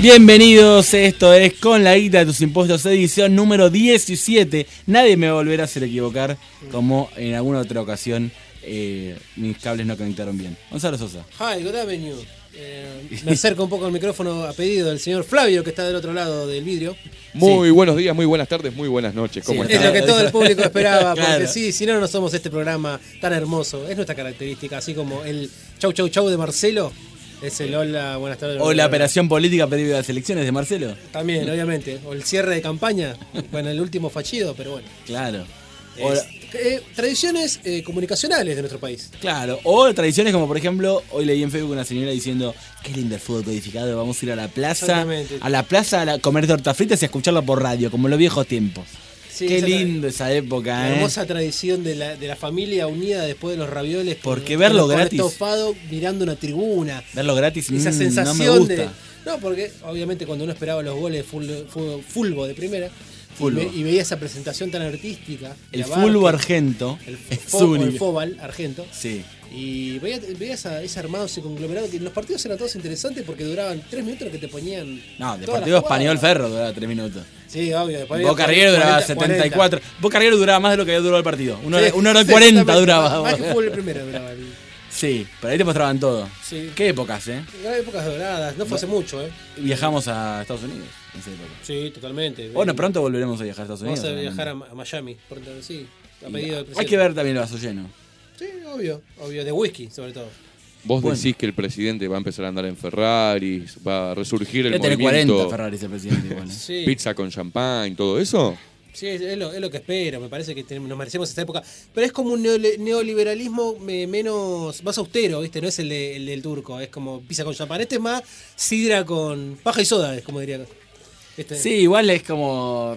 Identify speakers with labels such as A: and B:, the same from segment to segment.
A: Bienvenidos, esto es Con la Guita de tus Impuestos, edición número 17. Nadie me va a volver a hacer equivocar, como en alguna otra ocasión mis cables no conectaron bien. Gonzalo Sosa.
B: Hi, good avenue. Me acerco un poco al micrófono a pedido del señor Flavio, que está del otro lado del vidrio.
C: Muy buenos días, muy buenas tardes, muy buenas noches. ¿Cómo
B: Es lo que todo el público esperaba,
A: Claro.
B: porque si no somos este programa tan hermoso. Es nuestra característica, así como el chau chau chau de Marcelo. Es el hola, buenas tardes.
A: O la operación política previa a las elecciones de Marcelo.
B: También, obviamente. O el cierre de campaña, bueno, el último fallido, pero bueno.
A: Claro.
B: Tradiciones comunicacionales de nuestro país.
A: Claro, o tradiciones como por ejemplo, hoy leí en Facebook una señora diciendo, qué lindo el fútbol codificado, vamos a ir a la plaza, a comer tortas fritas y a escucarlo por radio, como en los viejos tiempos.
B: Sí,
A: qué lindo esa época,
B: la hermosa tradición de la familia unida después de los ravioles.
A: Porque verlo
B: con
A: gratis.
B: Estofado mirando una tribuna.
A: Verlo gratis,
B: esa sensación
A: no me gusta.
B: No, porque obviamente cuando uno esperaba los goles de fulbo de primera y veía esa presentación tan artística.
A: El fulbo argento.
B: El
A: único.
B: fóbal argento.
A: Sí.
B: Y veía ese armado, ese conglomerado, que los partidos eran todos interesantes porque duraban 3 minutos lo que te ponían.
A: No, de partido Español Ferro duraba 3 minutos.
B: Sí, obvio.
A: Boca River duraba 74. 40. Boca River duraba más de lo que había durado el partido. Una hora y 40 duraba.
B: Más que fue el primero duraba.
A: Sí, pero ahí te mostraban todo.
B: Sí.
A: ¿Qué épocas,
B: Épocas doradas, no fue hace mucho,
A: Viajamos a Estados Unidos en esa época.
B: Sí, totalmente.
A: Bueno, pronto volveremos a viajar a Estados Unidos.
B: Vamos a viajar a Miami, pronto, sí. A pedido del presidente.
A: Hay que ver también el vaso lleno.
B: Sí, obvio, de whisky, sobre todo.
C: Vos decís que el presidente va a empezar a andar en Ferraris, va a resurgir el
A: tiene
C: movimiento
A: 40 Ferraris el presidente igual.
B: Sí.
C: Pizza con champán, todo eso.
B: Sí, es lo que espero, me parece que nos merecemos esta época. Pero es como un neoliberalismo más austero, ¿viste? No es el del turco, es como pizza con champán. Este es más sidra con paja y soda, es como diría.
A: Sí, igual es como...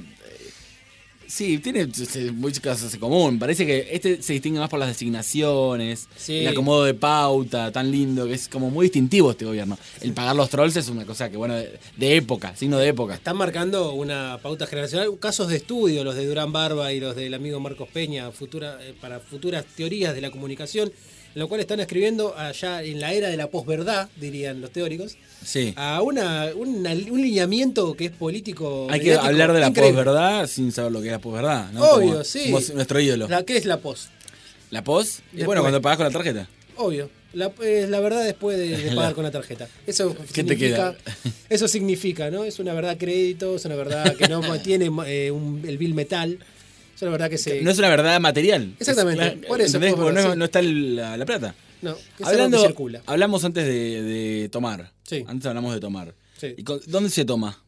A: Sí, tiene muchas cosas en común. Parece que este se distingue más por las designaciones, el acomodo de pauta, tan lindo, que es como muy distintivo este gobierno. El pagar los trolls es una cosa que, bueno, de época, signo de época.
B: Están marcando una pauta generacional, casos de estudio, los de Durán Barba y los del amigo Marcos Peña, para futuras teorías de la comunicación, en lo cual están escribiendo allá en la era de la posverdad, dirían los teóricos, a un lineamiento que es político.
A: Hay que hablar de la posverdad sin saber lo que es la posverdad, ¿no?
B: Obvio,
A: como,
B: sí.
A: Como nuestro ídolo.
B: ¿Qué es la pos?
A: ¿La pos? Y bueno, cuando pagás con la tarjeta.
B: Obvio. La verdad después de pagar con la tarjeta. Eso
A: ¿Qué te queda?
B: Eso significa, ¿no? Es una verdad crédito, es una verdad que no tiene el bill metal. Es una verdad que
A: no es una verdad material.
B: Exactamente. Por eso.
A: No está la plata.
B: No, que es algo que circula.
A: Hablamos antes de tomar.
B: Sí.
A: Antes hablamos de tomar.
B: Sí.
A: ¿Y dónde se toma?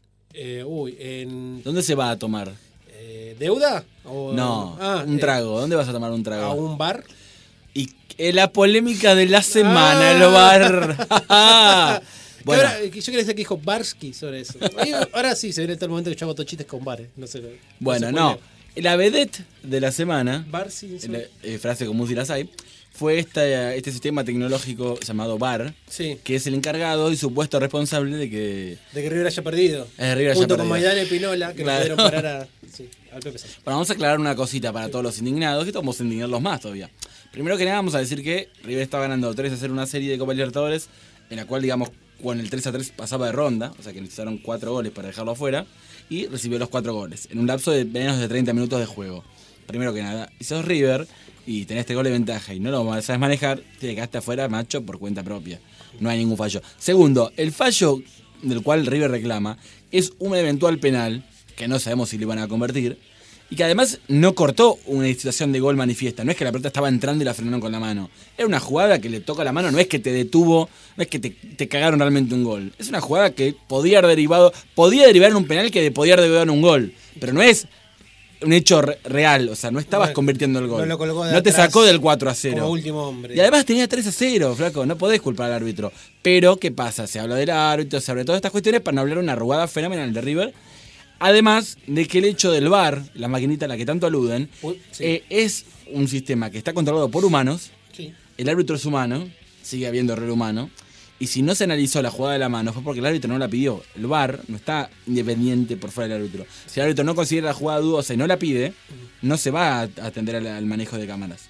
A: ¿Dónde se va a tomar?
B: ¿Deuda?
A: No, un trago. ¿Dónde vas a tomar un trago?
B: ¿A un bar?
A: Y la polémica de la semana, el bar.
B: Bueno. Ahora, yo quería decir que dijo Barsky sobre eso. Ahora sí, se viene todo el momento que yo hago chistes con bares. No sé.
A: Bueno, no. La vedette de la semana, frase común si las hay, fue este sistema tecnológico llamado VAR, que es el encargado y supuesto responsable de que
B: River haya perdido. Junto con Maidana y Pinola, que no pudieron parar al Pepe Sánchez.
A: Bueno, vamos a aclarar una cosita para todos los indignados, que vamos a indignarlos más todavía. Primero que nada vamos a decir que River está ganando 3-0 una serie de Copa Libertadores, en la cual, digamos, con el 3-3 pasaba de ronda, o sea que necesitaron 4 goles para dejarlo afuera, y recibió los 4 goles, en un lapso de menos de 30 minutos de juego. Primero que nada, si sos River y tenés este gol de ventaja y no lo sabes manejar, te quedaste afuera, macho, por cuenta propia. No hay ningún fallo. Segundo, el fallo del cual River reclama es un eventual penal, que no sabemos si le van a convertir, y que además no cortó una situación de gol manifiesta. No es que la pelota estaba entrando y la frenaron con la mano. Era una jugada que le toca la mano, no es que te detuvo, no es que te cagaron realmente un gol. Es una jugada que podía derivar en un penal que podía derivar en un gol. Pero no es un hecho real, o sea, no estabas convirtiendo el gol. No te sacó del 4-0.
B: Como último hombre.
A: Y además tenía 3-0, flaco, no podés culpar al árbitro. Pero, ¿qué pasa? Se habla del árbitro, se habla de todas estas cuestiones para no hablar de una jugada fenomenal de River. Además de que el hecho del VAR, la maquinita a la que tanto aluden, es un sistema que está controlado por humanos, el árbitro es humano, sigue habiendo error humano, y si no se analizó la jugada de la mano fue porque el árbitro no la pidió. El VAR no está independiente por fuera del árbitro. Si el árbitro no considera la jugada dudosa y no la pide, no se va a atender al manejo de cámaras.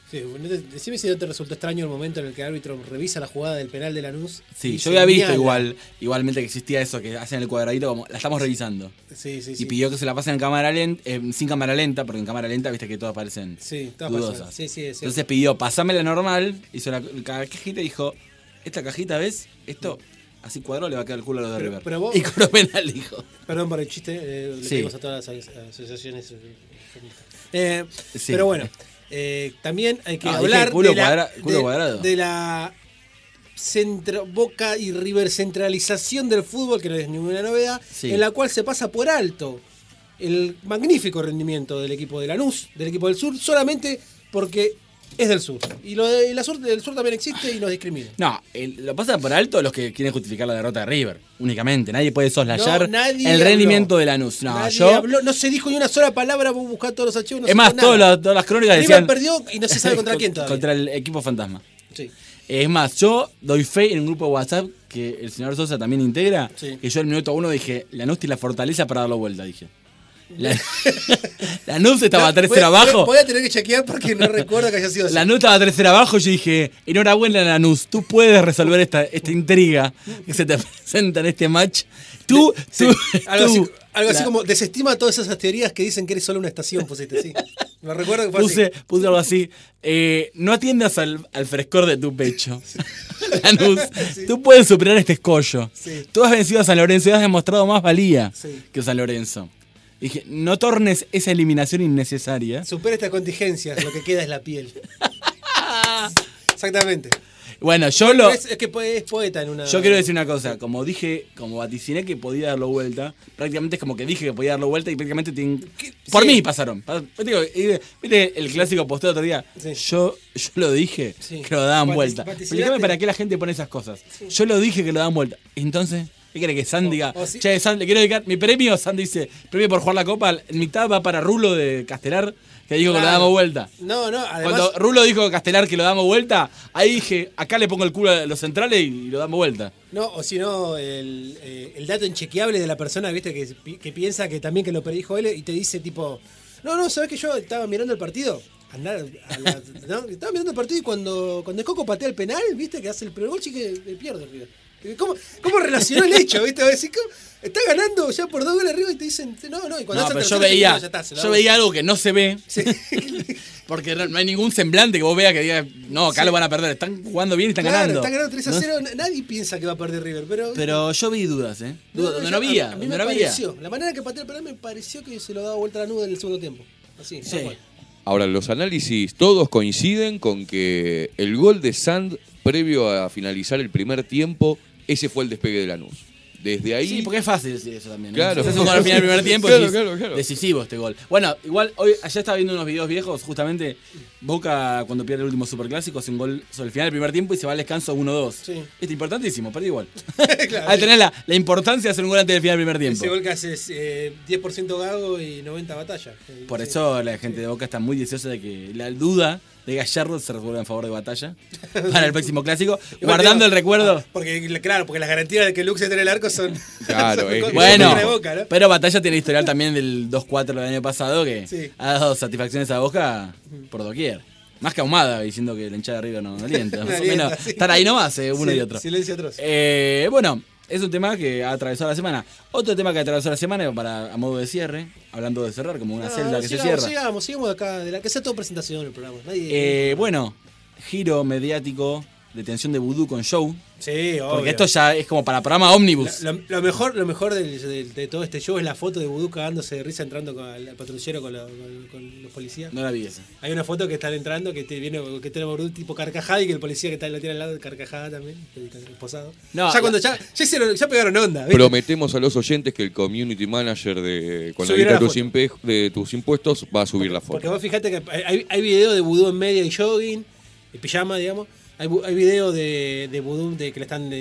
B: Sí, decime si no te resultó extraño el momento en el que el árbitro revisa la jugada del penal de Lanús.
A: Sí,
B: y
A: yo había visto
B: señala.
A: igualmente que existía eso, que hacen el cuadradito como, la estamos revisando.
B: Sí, sí,
A: Y
B: sí.
A: pidió que se la pasen en cámara lenta, sin cámara lenta, porque en cámara lenta viste que todas parecen
B: Sí, todas
A: dudosas.
B: personas. Sí, sí, es cierto.
A: Entonces pidió, pasame la normal, hizo la cajita y dijo, esta cajita, ¿ves? Esto, así cuadrado le va a quedar el culo a los de River.
B: pero vos-
A: Y cobró penal, dijo.
B: Perdón por el chiste, le
A: Sí.
B: pedimos a todas las asociaciones.
A: Sí.
B: Pero bueno, también hay que
A: Ah,
B: hablar
A: dije culo
B: de, la,
A: culo cuadrado.
B: de la Boca y River centralización del fútbol, que no es ninguna novedad,
A: Sí.
B: en la cual se pasa por alto el magnífico rendimiento del equipo de Lanús, del equipo del sur, solamente porque es del sur. Y del sur también existe y nos discrimina.
A: No, lo pasan por alto los que quieren justificar la derrota de River, únicamente. Nadie puede soslayar
B: No, nadie
A: el
B: habló.
A: rendimiento de Lanús. No,
B: Nadie
A: yo...
B: habló, no se dijo ni una sola palabra, vos buscás todos los archivos. No
A: Es
B: se
A: más,
B: dijo nada.
A: todas las crónicas
B: River
A: decían...
B: perdió y no se sabe contra quién todavía.
A: Contra el equipo fantasma.
B: Sí.
A: Es más, yo doy fe en un grupo de WhatsApp que el señor Sosa también integra,
B: Sí.
A: que yo en el minuto 1 dije, Lanús tiene la fortaleza para darlo vuelta, dije. Lanús estaba 3-0 abajo.
B: Voy a tener que chequear porque no recuerdo que haya sido así.
A: Lanús estaba 3-0 abajo y yo dije, enhorabuena Lanús, tú puedes resolver esta intriga que se te presenta en este match. Tú,
B: Sí, algo
A: tú,
B: así como desestima todas esas teorías que dicen que eres solo una estación, pusiste, sí. Me recuerdo que fue así.
A: puse algo así. No atiendas al frescor de tu pecho. Lanús, tú puedes superar este escollo.
B: Sí.
A: Tú has vencido a San Lorenzo y has demostrado más valía
B: Sí.
A: que San Lorenzo. Dije, no tornes esa eliminación innecesaria.
B: Supera esta contingencia, lo que queda es la piel. Exactamente.
A: Bueno, yo
B: Pero
A: lo...
B: es que es poeta en una.
A: Yo quiero decir una cosa, como dije, como vaticiné que podía darlo vuelta, prácticamente es como que dije que podía darlo vuelta y prácticamente por
B: Sí.
A: mí pasaron. ¿Viste el clásico posteo otro día?
B: Sí.
A: Yo lo dije
B: Sí.
A: que lo daban vuelta.
B: Vaticinaste.
A: Explícame para qué la gente pone esas cosas. Yo lo dije que lo daban vuelta. Entonces, ¿qué quiere que San diga?
B: o sí.
A: Che, San, le quiero dedicar mi premio. San dice, premio por jugar la copa, en mitad va para Rulo de Castelar, que dijo que lo
B: Claro.
A: damos vuelta.
B: No, además.
A: Cuando Rulo dijo a Castelar que lo damos vuelta, ahí dije, acá le pongo el culo a los centrales y lo damos vuelta.
B: No, o si no, el dato inchequeable de la persona, viste, que piensa que también que lo predijo él y te dice tipo, no, ¿sabes que yo estaba mirando el partido? ¿No? Estaba mirando el partido y cuando el Coco patea el penal, viste, que hace el primer gol, sí que pierde River. ¿Cómo relacionó el hecho, viste? Vos decís, ¿cómo? Está ganando ya por 2 goles arriba y te dicen, no, y cuando
A: No,
B: hace el
A: pero yo
B: tercero,
A: veía,
B: ya está, se la
A: yo
B: doy.
A: veía algo que no se ve,
B: Sí.
A: porque no hay ningún semblante que vos veas que diga, no, acá lo van a perder, están jugando bien y están
B: Claro,
A: ganando.
B: está ganando 3-0,
A: ¿No?
B: nadie piensa que va a perder River, pero...
A: Pero yo vi dudas, Dudas, donde no había,
B: A mí
A: donde
B: me
A: no había.
B: pareció, la manera que pateó el penal me pareció que se lo daba vuelta a la nube en el segundo tiempo. Así,
A: Sí.
B: tal cual.
C: Ahora, los análisis todos coinciden con que el gol de Sand previo a finalizar el primer tiempo, ese fue el despegue de Lanús. Desde ahí...
A: Sí, porque es fácil decir eso también.
C: Claro.
A: Es un gol al final del primer tiempo y
C: Claro,
A: decís,
C: claro.
A: decisivo este gol. Bueno, igual, ayer estaba viendo unos videos viejos, justamente, Boca cuando pierde el último superclásico hace un gol sobre el final del primer tiempo y se va al descanso 1-2.
B: Sí.
A: Es importantísimo, pero igual.
B: Claro,
A: Al tener la importancia de hacer un gol antes del final del primer tiempo.
B: ese gol que haces 10% gago y 90 batalla.
A: Por
B: Sí.
A: eso la gente de Boca está muy deseosa de que la duda de Gallardo se resuelva en favor de Batalla para el próximo clásico,
B: Igual
A: guardando
B: digo,
A: el recuerdo.
B: Porque las garantías de que Lux entre el arco son.
C: Claro,
B: son
C: es-
B: con-
A: Bueno,
B: contra Boca, ¿no?
A: pero Batalla tiene historial también del 2-4 del año pasado que
B: Sí.
A: ha dado satisfacciones a Boca por doquier. Más que Ahumada, diciendo que la hinchada de River no alienta.
B: No
A: Más o
B: alienta,
A: menos,
B: sí.
A: estar ahí nomás, uno
B: Sí,
A: y otro.
B: Silencio atroz.
A: Bueno, es un tema que ha atravesado la semana. Otro tema que ha atravesado la semana, para a modo de cierre, hablando de cerrar, como una celda que se cierra.
B: Sigamos de acá, que sea todo presentación el programa. Nadie...
A: Bueno, giro mediático de tensión de vudú con show.
B: Sí, obvio.
A: Porque esto ya es como para programa ómnibus.
B: Lo mejor de todo este show es la foto de Vudú cagándose de risa entrando con el patrullero con los policías.
A: No la vi esa.
B: Hay una foto que están entrando que tiene Vudú tipo carcajada y que el policía que está lo tiene al lado de carcajada también, posado.
A: No,
B: ya cuando ya pegaron onda, ¿viste?
C: Prometemos a los oyentes que el community manager con la
B: Subirá
C: lista
B: la
C: de tus impuestos va a subir la foto.
B: Porque vos fijate que hay video de Vudú en media y jogging, y pijama, digamos. Hay video de Vudú de que le están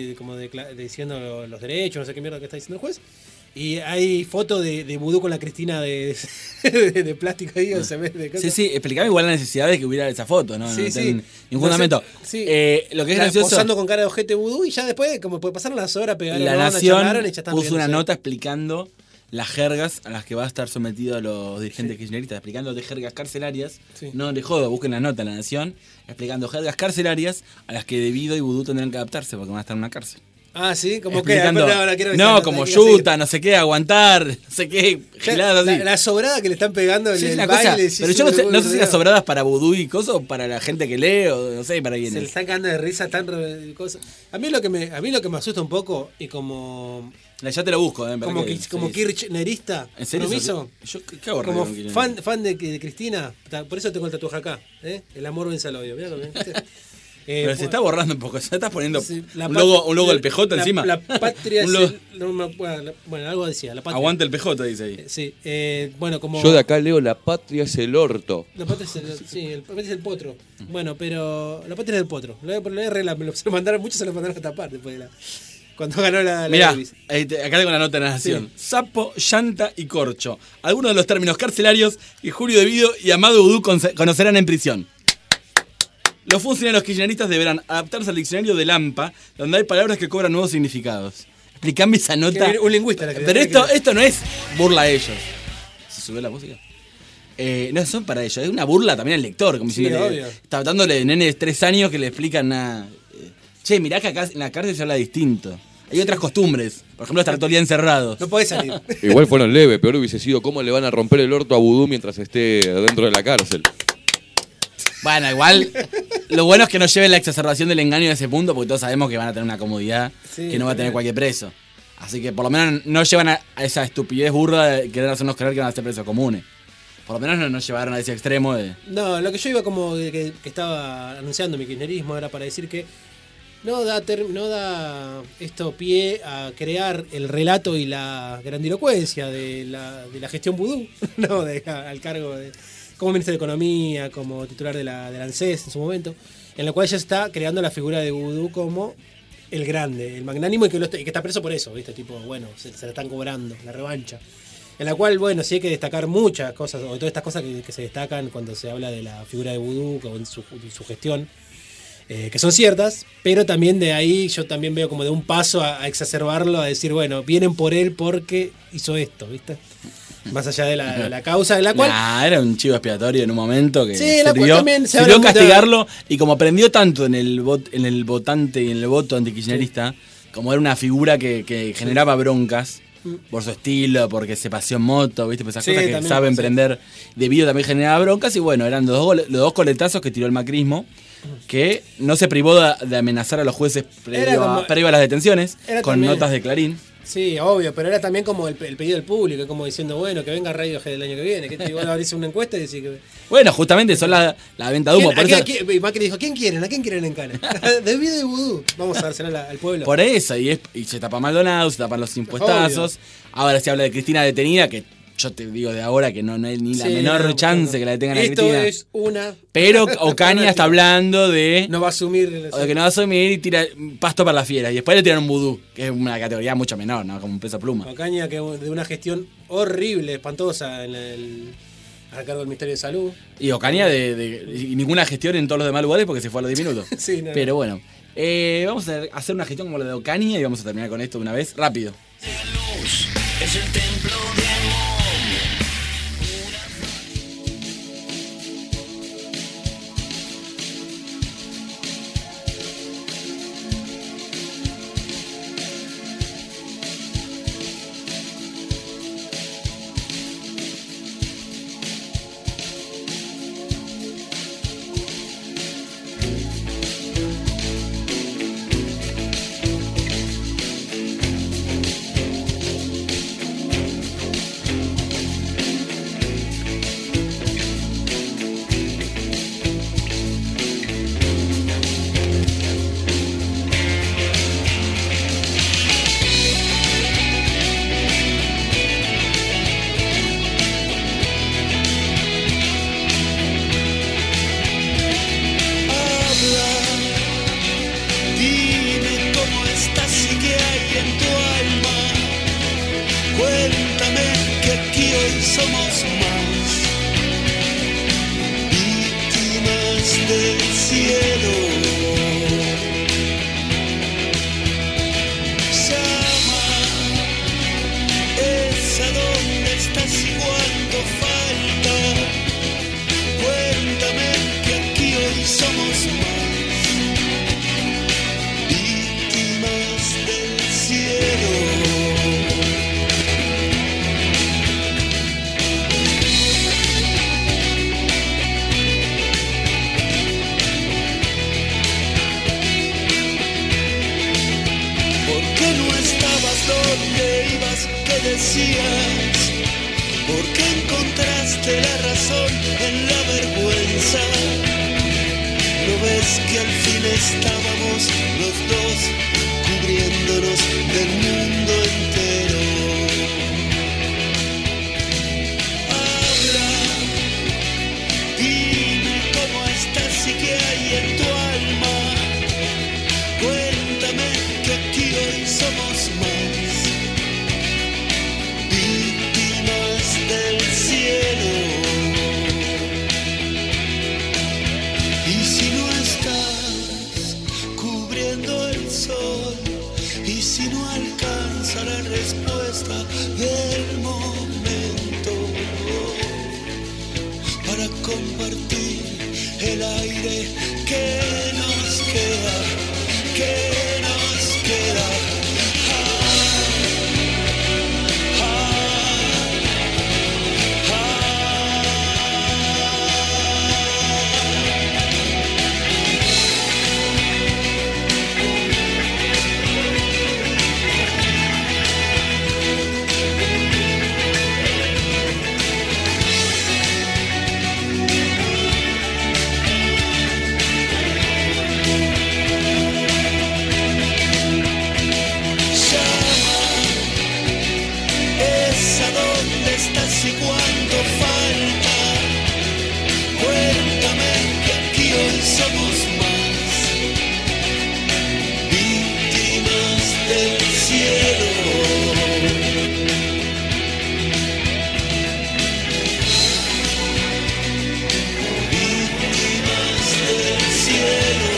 B: diciendo los derechos, no sé qué mierda que está diciendo el juez. Y hay foto de Vudú con la Cristina de plástico ahí, o se ve de cosas.
A: Sí, explicame igual la necesidad de que hubiera esa foto, ¿no?
B: Sí,
A: no
B: sí.
A: ningún
B: No sé,
A: fundamento.
B: sí.
A: Lo que es gracioso,
B: Posando con cara de ojete Vudú y ya después, como pasaron las horas, pegaron
A: La
B: onda,
A: Nación
B: charlaron y ya están
A: puso una
B: riéndose.
A: nota explicando las jergas a las que va a estar sometido a los dirigentes kirchneristas, explicando de jergas carcelarias.
B: Sí.
A: No de joda, busquen la nota en La Nación, explicando jergas carcelarias a las que Debido y Vudú tendrán que adaptarse porque van a estar en una cárcel.
B: Ah, sí, como que.
A: Explicando, como yuta, no sé qué, aguantar, no sé qué, giladas así.
B: La sobrada que le están pegando en
A: Sí, es
B: el
A: una
B: baile.
A: cosa, pero yo no sé si las sobradas para Vudú y cosas o para la gente que lee o no sé para quién
B: Se le
A: es.
B: están cagando de risa tan cosas. A mí lo que me asusta un poco y como
A: Ya te lo busco,
B: como kirchnerista,
A: ¿En serio?
B: promiso,
A: Yo, ¿qué hago
B: como
A: con Kirchner?
B: fan de Cristina, por eso tengo el tatuaje acá, ¿eh? El amor vence al odio. Mirá,
A: Pero se está borrando un poco, se está poniendo
B: sí,
A: un logo del PJ encima.
B: La patria
A: Un
B: es
A: logo.
B: bueno, algo decía, la patria.
A: Aguante el PJ, dice ahí.
B: Sí, bueno, como
C: Yo de acá leo la patria es el orto.
B: la patria es el potro. Bueno, pero la patria es el potro. Lo mandaron, muchos se lo mandaron a tapar después de cuando ganó la
A: Mirá,
B: Davis.
A: acá tengo la nota de La Nación. Sapo, llanta y corcho. Algunos de los términos carcelarios que Julio Debido y Amado Vudú conocerán en prisión. Los funcionarios kirchneristas deberán adaptarse al diccionario de Lampa, donde hay palabras que cobran nuevos significados. Explícame esa nota.
B: Un lingüista la que
A: Pero esto no es burla a ellos. ¿Se subió la música? No son para ellos, es una burla también al lector. Como
B: Sí, obvio.
A: tratándole de nenes de 3 años que le explican nada. Che, mirá que acá en la cárcel se habla distinto. Hay otras costumbres. Por ejemplo, estar todo el día encerrados.
B: No podés salir.
C: Igual fueron leves, peor hubiese sido cómo le van a romper el orto a Vudú mientras esté dentro de la cárcel.
A: Bueno, igual, lo bueno es que no lleven la exacerbación del engaño a ese punto, porque todos sabemos que van a tener una comodidad
B: Sí,
A: que no va a tener cualquier preso. Así que por lo menos no llevan a esa estupidez burda de querer hacernos creer que van a ser presos comunes. Por lo menos no llevaron a ese extremo de...
B: No, lo que yo iba como que estaba anunciando mi kirchnerismo era para decir que no da esto pie a crear el relato y la grandilocuencia de la gestión vudú, no, al cargo de como ministro de Economía, como titular de la ANSES en su momento, en la cual ya está creando la figura de Vudú como el grande, el magnánimo y que está preso por eso, ¿viste? Tipo, bueno, se la están cobrando, la revancha. En la cual, bueno, sí hay que destacar muchas cosas, o todas estas cosas que se destacan cuando se habla de la figura de Vudú, con su gestión, que son ciertas, pero también de ahí yo también veo como de un paso a exacerbarlo, a decir, bueno, vienen por él porque hizo esto, ¿viste? Más allá de la causa de la cual...
A: era un chivo expiatorio en un momento que
B: Sí, la cual también se habla
A: sirvió
B: mucho
A: castigarlo y como aprendió tanto en el votante y en el voto antikirchnerista, como era una figura que generaba broncas por su estilo, porque se paseó en moto, ¿viste? Pues esas
B: Sí,
A: cosas que
B: también,
A: sabe
B: sí. emprender.
A: Debido también generaba broncas y bueno, eran los dos coletazos que tiró el macrismo, que no se privó de amenazar a los jueces previo a las detenciones, con
B: también-
A: notas de Clarín.
B: Sí, obvio, pero era también como el pedido del público, como diciendo, bueno, que venga Radiohead el año que viene, que igual abrís una encuesta y decís que...
A: Bueno, justamente son la venta de humo. Por eso,
B: Y Macri dijo, ¿a quién quieren en Cana? Debido de Vudú. Vamos a dársela al pueblo.
A: por eso, y se tapa Maldonado, se tapan los impuestazos. Ahora se habla de Cristina detenida, que yo te digo de ahora que no hay ni la
B: Sí,
A: menor
B: no,
A: chance
B: no.
A: que la detengan a
B: Esto
A: Cristina.
B: es una...
A: Pero Ocaña está hablando de...
B: No va a asumir...
A: o de que no va a asumir y tira pasto para la fiera. Y después le tiran un vudú, que es una categoría mucho menor, ¿no? Como un peso pluma.
B: Ocaña que de una gestión horrible, espantosa al cargo del Ministerio de Salud.
A: Y Ocaña y ninguna gestión en todos los demás lugares porque se fue a los 10 minutos.
B: Sí, no,
A: Pero bueno, vamos a hacer una gestión como la de Ocaña y vamos a terminar con esto de una vez, rápido.
D: Es el templo de amor. Dime cómo estás y qué hay en tu alma. Cuéntame que aquí hoy somos más víctimas del cielo. Llama esa dónde ibas, qué decías, por qué encontraste la razón en la vergüenza. ¿No ves que al fin estábamos los dos cubriéndonos del mundo entero? Habla, dime cómo estás y qué hay en tu alma. Cuéntame que aquí hoy somos más víctimas del cielo. Y si no estás cubriendo el sol, y si no alcanza la respuesta del momento para compartir el aire que nos queda, que nos queda. ¿Y cuánto falta? Cuéntame que aquí hoy somos más víctimas del cielo. Víctimas del cielo.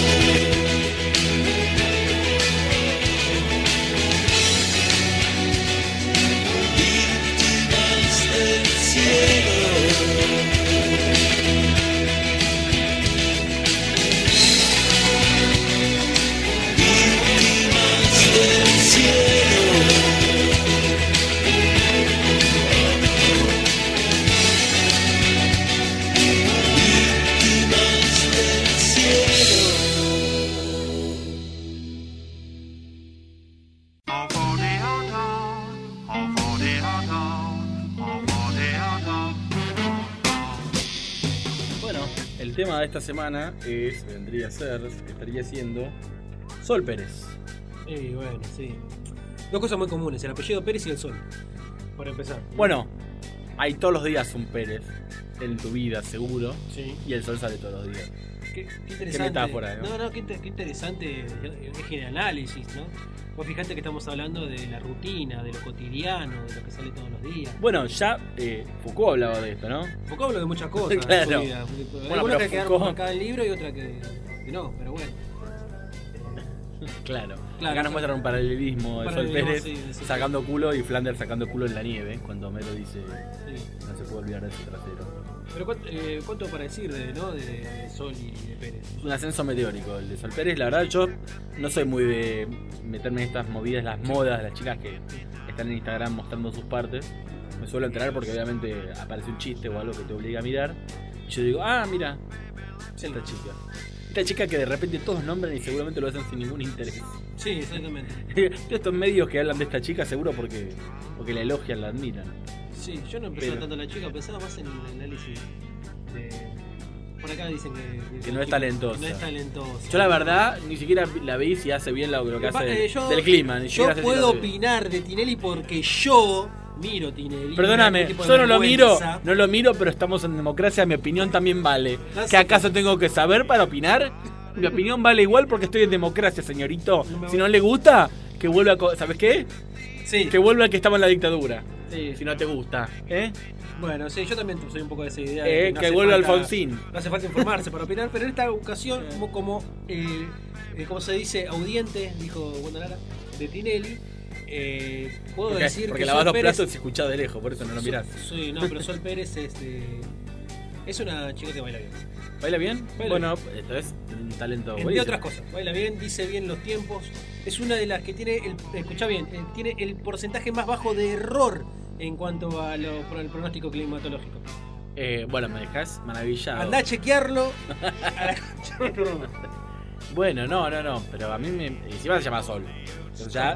A: El tema de esta semana estaría siendo Sol Pérez.
B: Bueno, sí. Dos cosas muy comunes, el apellido Pérez y el sol. Para empezar.
A: Bueno, hay todos los días un Pérez en tu vida, seguro.
B: Sí.
A: Y el sol sale todos los días.
B: Qué interesante.
A: Qué metáfora, ¿no?
B: No, qué interesante eje de análisis, ¿no? Vos fijate que estamos hablando de la rutina, de lo cotidiano, de lo que sale todos los días.
A: Bueno, ya Foucault hablaba de esto, ¿no?
B: Foucault habló de muchas cosas
A: Claro.
B: en su vida.
A: Bueno,
B: Algunas
A: pero
B: que quedaron
A: Foucault-
B: marcadas en el libro y otras que no, pero bueno.
A: Claro.
B: Claro,
A: Acá nos muestran un paralelismo de Sol
B: Paralelismo,
A: Pérez
B: sí, sí.
A: sacando culo y Flanders sacando culo en la nieve, cuando Homero dice
B: Sí.
A: no se puede olvidar de su trasero.
B: Pero cuánto para decir de Sol y de Pérez.
A: Es un ascenso meteórico el de Sol Pérez. La verdad, yo no soy muy de meterme en estas movidas, las modas de las chicas que están en Instagram mostrando sus partes. Me suelo enterar porque obviamente aparece un chiste o algo que te obliga a mirar. Y yo digo, mira, esta chica. Esta chica que de repente todos nombran y seguramente lo hacen sin ningún interés.
B: Sí, exactamente.
A: Todos estos medios que hablan de esta chica seguro porque la elogian, la admiran.
B: Sí, yo no empezaba
A: Pero-
B: tanto en la chica, pensaba más en el análisis de... Por acá dicen que
A: no es talentosa.
B: No es talentosa.
A: Yo la verdad ni siquiera la vi si hace bien lo que hace
B: Yo-
A: del clima. Ni siquiera
B: Yo
A: sé si
B: puedo
A: lo hace.
B: opinar de Tinelli porque yo miro Tinelli.
A: Perdóname,
B: Algún tipo de
A: yo no lo miro,
B: vergüenza.
A: no lo miro, pero estamos en democracia, mi opinión también vale.
B: No sé.
A: ¿Qué acaso tengo que saber para opinar? Mi opinión vale igual porque estoy en democracia, señorito.
B: No me
A: Si no le gusta, que vuelva a... ¿Sabes qué?
B: Sí.
A: Que vuelva al que estaba en la dictadura.
B: Sí.
A: Si no te gusta, ¿eh?
B: Bueno, sí, yo también soy un poco de esa idea. de no
A: Que
B: hace
A: vuelva
B: falta-
A: Alfonsín.
B: No hace falta informarse para opinar, pero en esta ocasión, como se dice, audiente, dijo Wanda Lara, de Tinelli, puedo
A: Porque,
B: decir
A: porque
B: que
A: lavas
B: Sol
A: los
B: Pérez...
A: platos y escuchás de lejos, por eso no lo mirás.
B: Sí, no, pero Sol Pérez es una chica que baila bien.
A: ¿Baila bien?
B: Baila
A: Bueno, esto es un talento
B: Entre
A: buenísimo.
B: otras cosas, baila bien, dice bien los tiempos. Es una de las que tiene, escucha bien, tiene el porcentaje más bajo de error en cuanto a el pronóstico climatológico.
A: Bueno, me dejás maravillado.
B: Andá a chequearlo. A la concha.
A: Bueno, no, pero a mí me... Encima se llama Sol. Entonces ya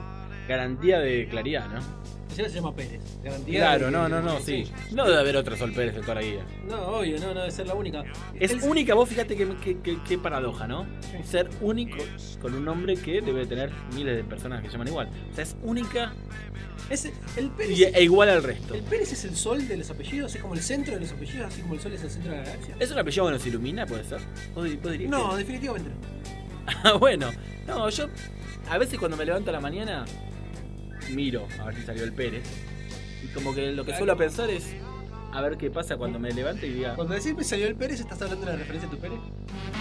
A: garantía de claridad, ¿no?
B: Se llama Pérez. Garantía
A: Claro,
B: de-
A: no, sí. No debe haber otra Sol Pérez en toda la guía.
B: No, obvio, no debe ser la única.
A: Es única, vos fíjate qué paradoja, ¿no? Ser único con un nombre que debe tener miles de personas que se llaman igual. O sea, es única
B: El Pérez.
A: e igual al resto.
B: El Pérez es el sol de los apellidos, es como el centro de los apellidos, así como el sol es el centro de la galaxia.
A: ¿Es un apellido que nos ilumina, puede ser? ¿Vos dirías
B: No,
A: que-
B: definitivamente no.
A: Ah, bueno. No, yo a veces cuando me levanto a la mañana miro a ver si salió el Pérez. Y como que lo que suelo pensar es a ver qué pasa cuando me levante y diga...
B: Cuando decís me salió el Pérez, ¿estás hablando de la referencia a tu Pérez?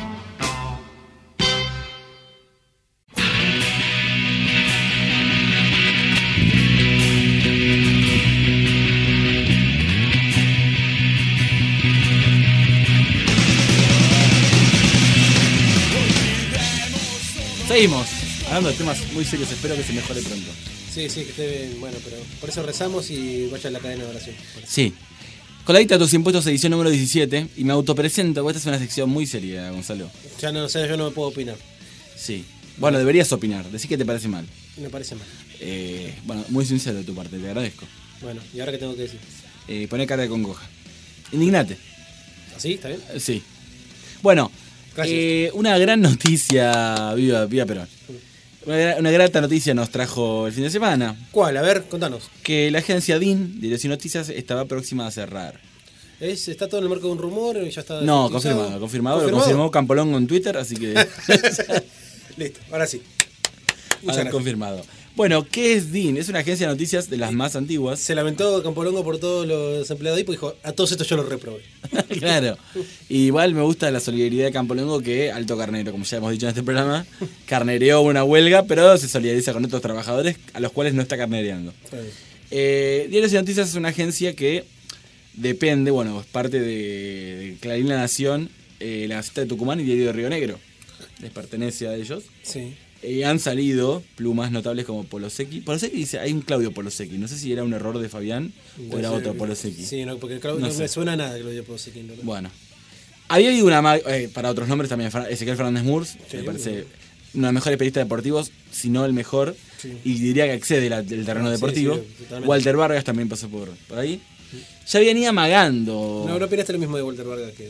A: Seguimos. Hablando de temas muy serios, espero que se mejore pronto.
B: Sí, que esté bien. Bueno, pero por eso rezamos y vaya a la cadena de oración.
A: Sí. Coladita a tus impuestos, edición número 17. Y me autopresento, porque esta es una sección muy seria, Gonzalo.
B: Ya no sé, yo no puedo opinar.
A: Sí. Bueno, deberías opinar. Decí que te parece mal.
B: Me parece mal.
A: Bueno, muy sincero de tu parte, te agradezco.
B: Bueno, ¿y ahora qué tengo que decir?
A: Poné cara de congoja. Indignate.
B: ¿Así? ¿Está bien?
A: Sí. Bueno,
B: Gracias.
A: una gran noticia, viva Perón. Una grata noticia nos trajo el fin de semana,
B: ¿Cuál? A ver, contanos.
A: que la agencia DIN, Dirección Noticias, estaba próxima a cerrar.
B: ¿Está todo en el marco de un rumor? ¿Ya está
A: No,
B: definitivo?
A: confirmado. Lo confirmó Campolongo en Twitter, así que
B: Listo, ahora sí. Muchas
A: han
B: gracias.
A: confirmado. Bueno, ¿qué es DIN? Es una agencia de noticias de las más antiguas.
B: Se lamentó Campolongo por todos los empleados ahí, porque dijo, a todos estos yo los reprobé.
A: Claro. Y igual me gusta la solidaridad de Campolongo, que alto carnero, como ya hemos dicho en este programa, carnereó una huelga, pero se solidariza con otros trabajadores a los cuales no está carnereando.
B: Está bien.
A: Diarios y Noticias es una agencia que depende, bueno, es parte de Clarín La Nación, La Gaceta de Tucumán y Diario de Río Negro. Les pertenece a ellos.
B: Sí.
A: Han salido plumas notables como Polosecchi. Polosecchi dice, hay un Claudio Polosecchi. No sé si era un error de Fabián o era otro Polosecchi.
B: Sí, no, porque Claudio
A: No
B: no
A: sé.
B: me suena nada Claudio Polosecchi. ¿No?
A: Bueno. Había habido para otros nombres también, Ezequiel Fernández Murs,
B: Sí,
A: me parece
B: bueno.
A: uno de los mejores periodistas deportivos, si no el mejor,
B: Sí.
A: y diría que excede del terreno
B: Sí,
A: deportivo.
B: sí, totalmente.
A: Walter Vargas también pasó por ahí. Ya venía amagando.
B: No opinaste lo mismo de Walter Vargas que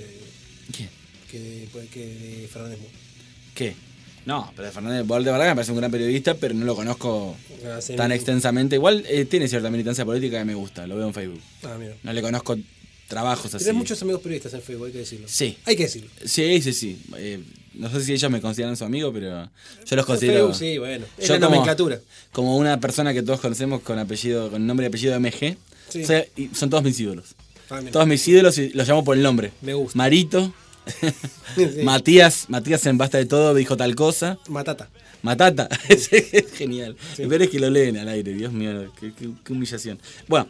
A: ¿Qué?
B: de Fernández Mur.
A: ¿Qué? No, pero Walter Vargas me parece un gran periodista, pero no lo conozco
B: Sí,
A: tan
B: no.
A: extensamente. Igual tiene cierta militancia política que me gusta, lo veo en Facebook.
B: Ah, mira.
A: No le conozco trabajos así.
B: Tienes muchos amigos periodistas en Facebook, hay que decirlo.
A: Sí.
B: Hay que decirlo.
A: Sí. No sé si ellos me consideran su amigo, pero yo los considero.
B: Facebook, sí, bueno. Es
A: Yo
B: la
A: como-
B: nomenclatura.
A: Como una persona que todos conocemos con nombre y apellido MG.
B: Sí.
A: O sea, y son todos mis ídolos.
B: Ah, mira.
A: Todos mis ídolos y los llamo por el nombre.
B: Me gusta.
A: Marito.
B: Sí.
A: Matías en Basta de Todo dijo tal cosa.
B: Matata.
A: Matata. Ese es genial. Lo peor es que lo leen al aire. Dios mío, qué humillación. Bueno,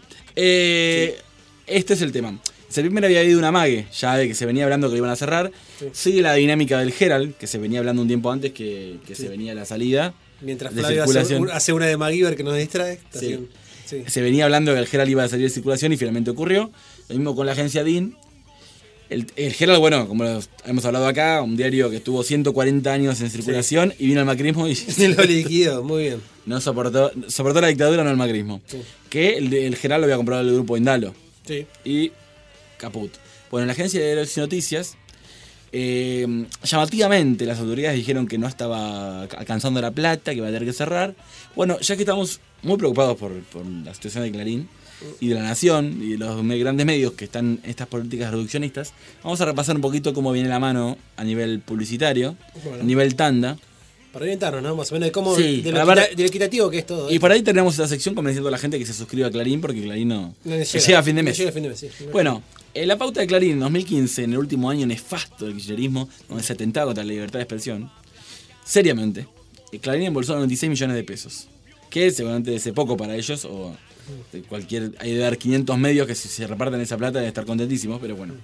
A: este es el tema. Septiembre había habido una amague, ya de que se venía hablando que lo iban a cerrar.
B: Sí.
A: Sigue la dinámica del Herald, que se venía hablando un tiempo antes que se venía la salida.
B: Mientras
A: de
B: Flavio
A: circulación.
B: hace una de MacGyver que nos distrae. Está
A: Sí.
B: haciendo- sí.
A: Se venía hablando que el Herald iba a salir de circulación y finalmente ocurrió. Lo mismo con la agencia DIN. El Herald, bueno, como hemos hablado acá, un diario que estuvo 140 años en circulación y vino el macrismo y
B: Lo liquidó, muy bien.
A: no soportó la dictadura, no el macrismo.
B: Sí.
A: Que el Herald lo había comprado el grupo Indalo
B: Sí.
A: y caput. Bueno, en la agencia de Diarios y Noticias, llamativamente las autoridades dijeron que no estaba alcanzando la plata, que iba a tener que cerrar. Bueno, ya que estamos muy preocupados por la situación de Clarín y de La Nación y de los grandes medios que están en estas políticas reduccionistas, vamos a repasar un poquito cómo viene la mano a nivel publicitario,
B: Bueno.
A: a nivel tanda.
B: Para orientarnos, ¿no? Más o menos de cómo,
A: Sí,
B: de
A: para
B: lo,
A: ver-
B: de lo equitativo que es todo.
A: Y por ahí tenemos esta sección convenciendo a la gente que se suscriba a Clarín, porque Clarín no
B: le
A: llega a fin de mes.
B: Llega a fin de mes, sí.
A: Bueno, la pauta de Clarín en 2015, en el último año nefasto del kirchnerismo, donde se atentaba contra la libertad de expresión, seriamente, Clarín embolsó 96 millones de pesos. Que seguramente es poco para ellos, o hay de dar 500 medios que si se reparten esa plata deben estar contentísimos, pero bueno.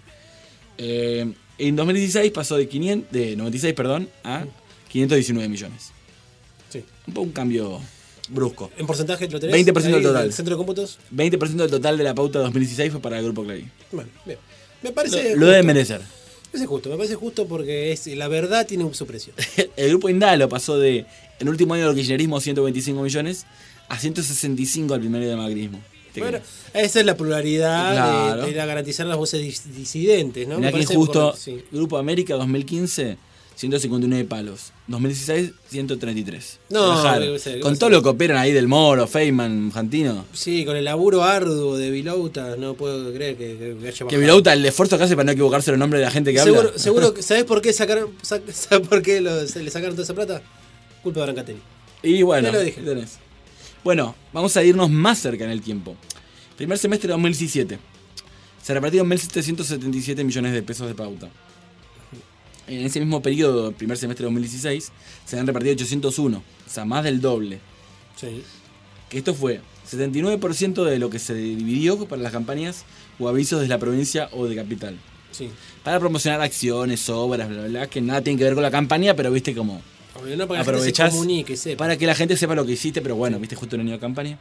A: En 2016 pasó de 96 a 519 millones.
B: Sí.
A: Un cambio brusco.
B: En porcentaje lo tenés.
A: 20% del
B: ahí,
A: total.
B: ¿El centro de cómputos?
A: 20% del total de la pauta de 2016 fue para el Grupo Clarín.
B: Bueno, bien. Me parece.
A: Lo debe merecer.
B: Me parece justo porque la verdad tiene su precio.
A: El grupo Indalo pasó de, en el último año del kirchnerismo, 125 millones a 165 al primer año del macrismo.
B: Bueno, esa es la pluralidad
A: Claro.
B: de garantizar las voces disidentes, ¿no?
A: Mirá
B: Me
A: que
B: parece
A: injusto.
B: correcto, sí.
A: Grupo América 2015, 159 palos. 2016, 133.
B: No,
A: Bajaron.
B: debe ser,
A: Con
B: debe
A: todo
B: ser.
A: lo que operan ahí del Moro, Feynman, Jantino.
B: Sí, con el laburo arduo de Vilouta, no puedo creer que haya
A: Que
B: bajado.
A: Vilouta, el esfuerzo que hace para no equivocarse los nombres de la gente que
B: Seguro,
A: habla.
B: seguro, ¿sabés por qué ¿sabés por qué le sacaron toda esa plata? Culpa de Brancatelli.
A: Y bueno,
B: Ya lo dije.
A: tenés. Bueno, vamos a irnos más cerca en el tiempo. Primer semestre de 2017. Se repartieron 1.777 millones de pesos de pauta. En ese mismo periodo, primer semestre de 2016, se han repartido 801. O sea, más del doble.
B: Sí.
A: Que esto fue 79% de lo que se dividió para las campañas o avisos de la provincia o de capital.
B: Sí.
A: Para promocionar acciones, obras, bla, bla, bla, que nada tiene que ver con la campaña, pero viste como
B: Obvio, no, para que la gente se
A: aprovechás
B: comunique, sepa.
A: para que la gente sepa lo que hiciste, pero bueno, viste justo en el año de campaña.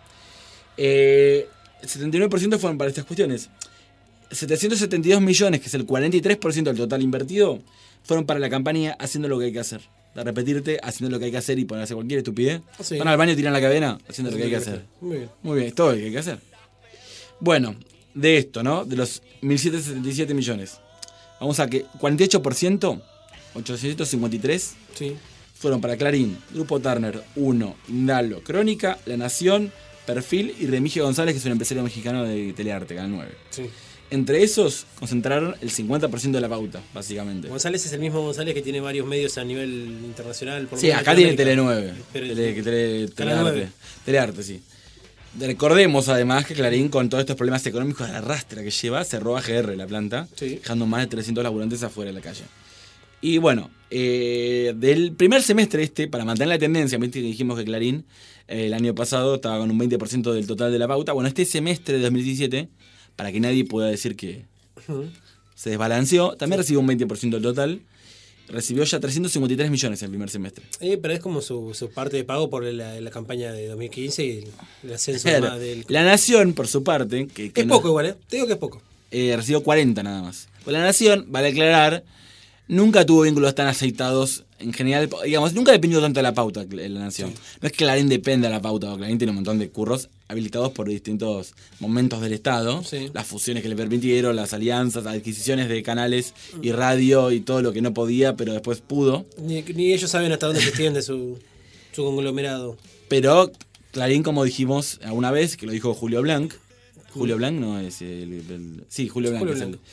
A: 79% fueron para estas cuestiones. 772 millones, que es el 43% del total invertido, fueron para la campaña haciendo lo que hay que hacer. De repetirte, haciendo lo que hay que hacer y ponerse cualquier estupidez.
B: Sí.
A: Van al baño y tiran la cadena haciendo lo que hay que hacer.
B: Muy bien.
A: Muy bien, es todo lo que hay que hacer. Bueno, de esto, ¿no? De los 1.777 millones. Vamos a que 48%, 853,
B: Sí.
A: fueron para Clarín, Grupo Turner, Uno, Indalo, Crónica, La Nación, Perfil y Remigio González, que es un empresario mexicano de Telearte, Canal 9.
B: Sí.
A: Entre esos concentraron el 50% de la pauta, básicamente.
B: González es el mismo González que tiene varios medios a nivel internacional. Por lo
A: Sí,
B: menos
A: acá tiene
B: Latinoamérica.
A: Tele 9.
B: Pero- Canal
A: Telearte.
B: 9.
A: Telearte, sí. Recordemos además que Clarín, con todos estos problemas económicos de arrastre que lleva, cerró AGR, la planta,
B: Sí.
A: dejando más de 300 laburantes afuera de la calle. Y bueno, del primer semestre para mantener la tendencia, ¿viste? Que dijimos que Clarín el año pasado estaba con un 20% del total de la pauta. Bueno, este semestre de 2017, para que nadie pueda decir que
B: Ujú.
A: se desbalanceó, también recibió un 20% del total. Recibió ya 353 millones en el primer semestre.
B: Pero es como su parte de pago por la campaña de 2015 y el ascenso
A: Claro.
B: más del...
A: La Nación, por su parte, que
B: Es
A: no-
B: poco igual, ¿eh? Te digo que es poco.
A: recibió 40 nada más. Pues la Nación, vale aclarar, nunca tuvo vínculos tan aceitados. En general, digamos, nunca dependió tanto de la pauta la Nación.
B: Sí.
A: No es que Clarín dependa de la pauta, Clarín tiene un montón de curros habilitados por distintos momentos del Estado.
B: Sí.
A: Las fusiones que le permitieron, las alianzas, adquisiciones de canales y radio y todo lo que no podía, pero después pudo.
B: Ni ellos saben hasta dónde se extiende su conglomerado.
A: Pero Clarín, como dijimos alguna vez, que lo dijo Julio Blanc. Julio Blanc no es sí, Julio Blanc
B: Julio
A: es
B: Blanc.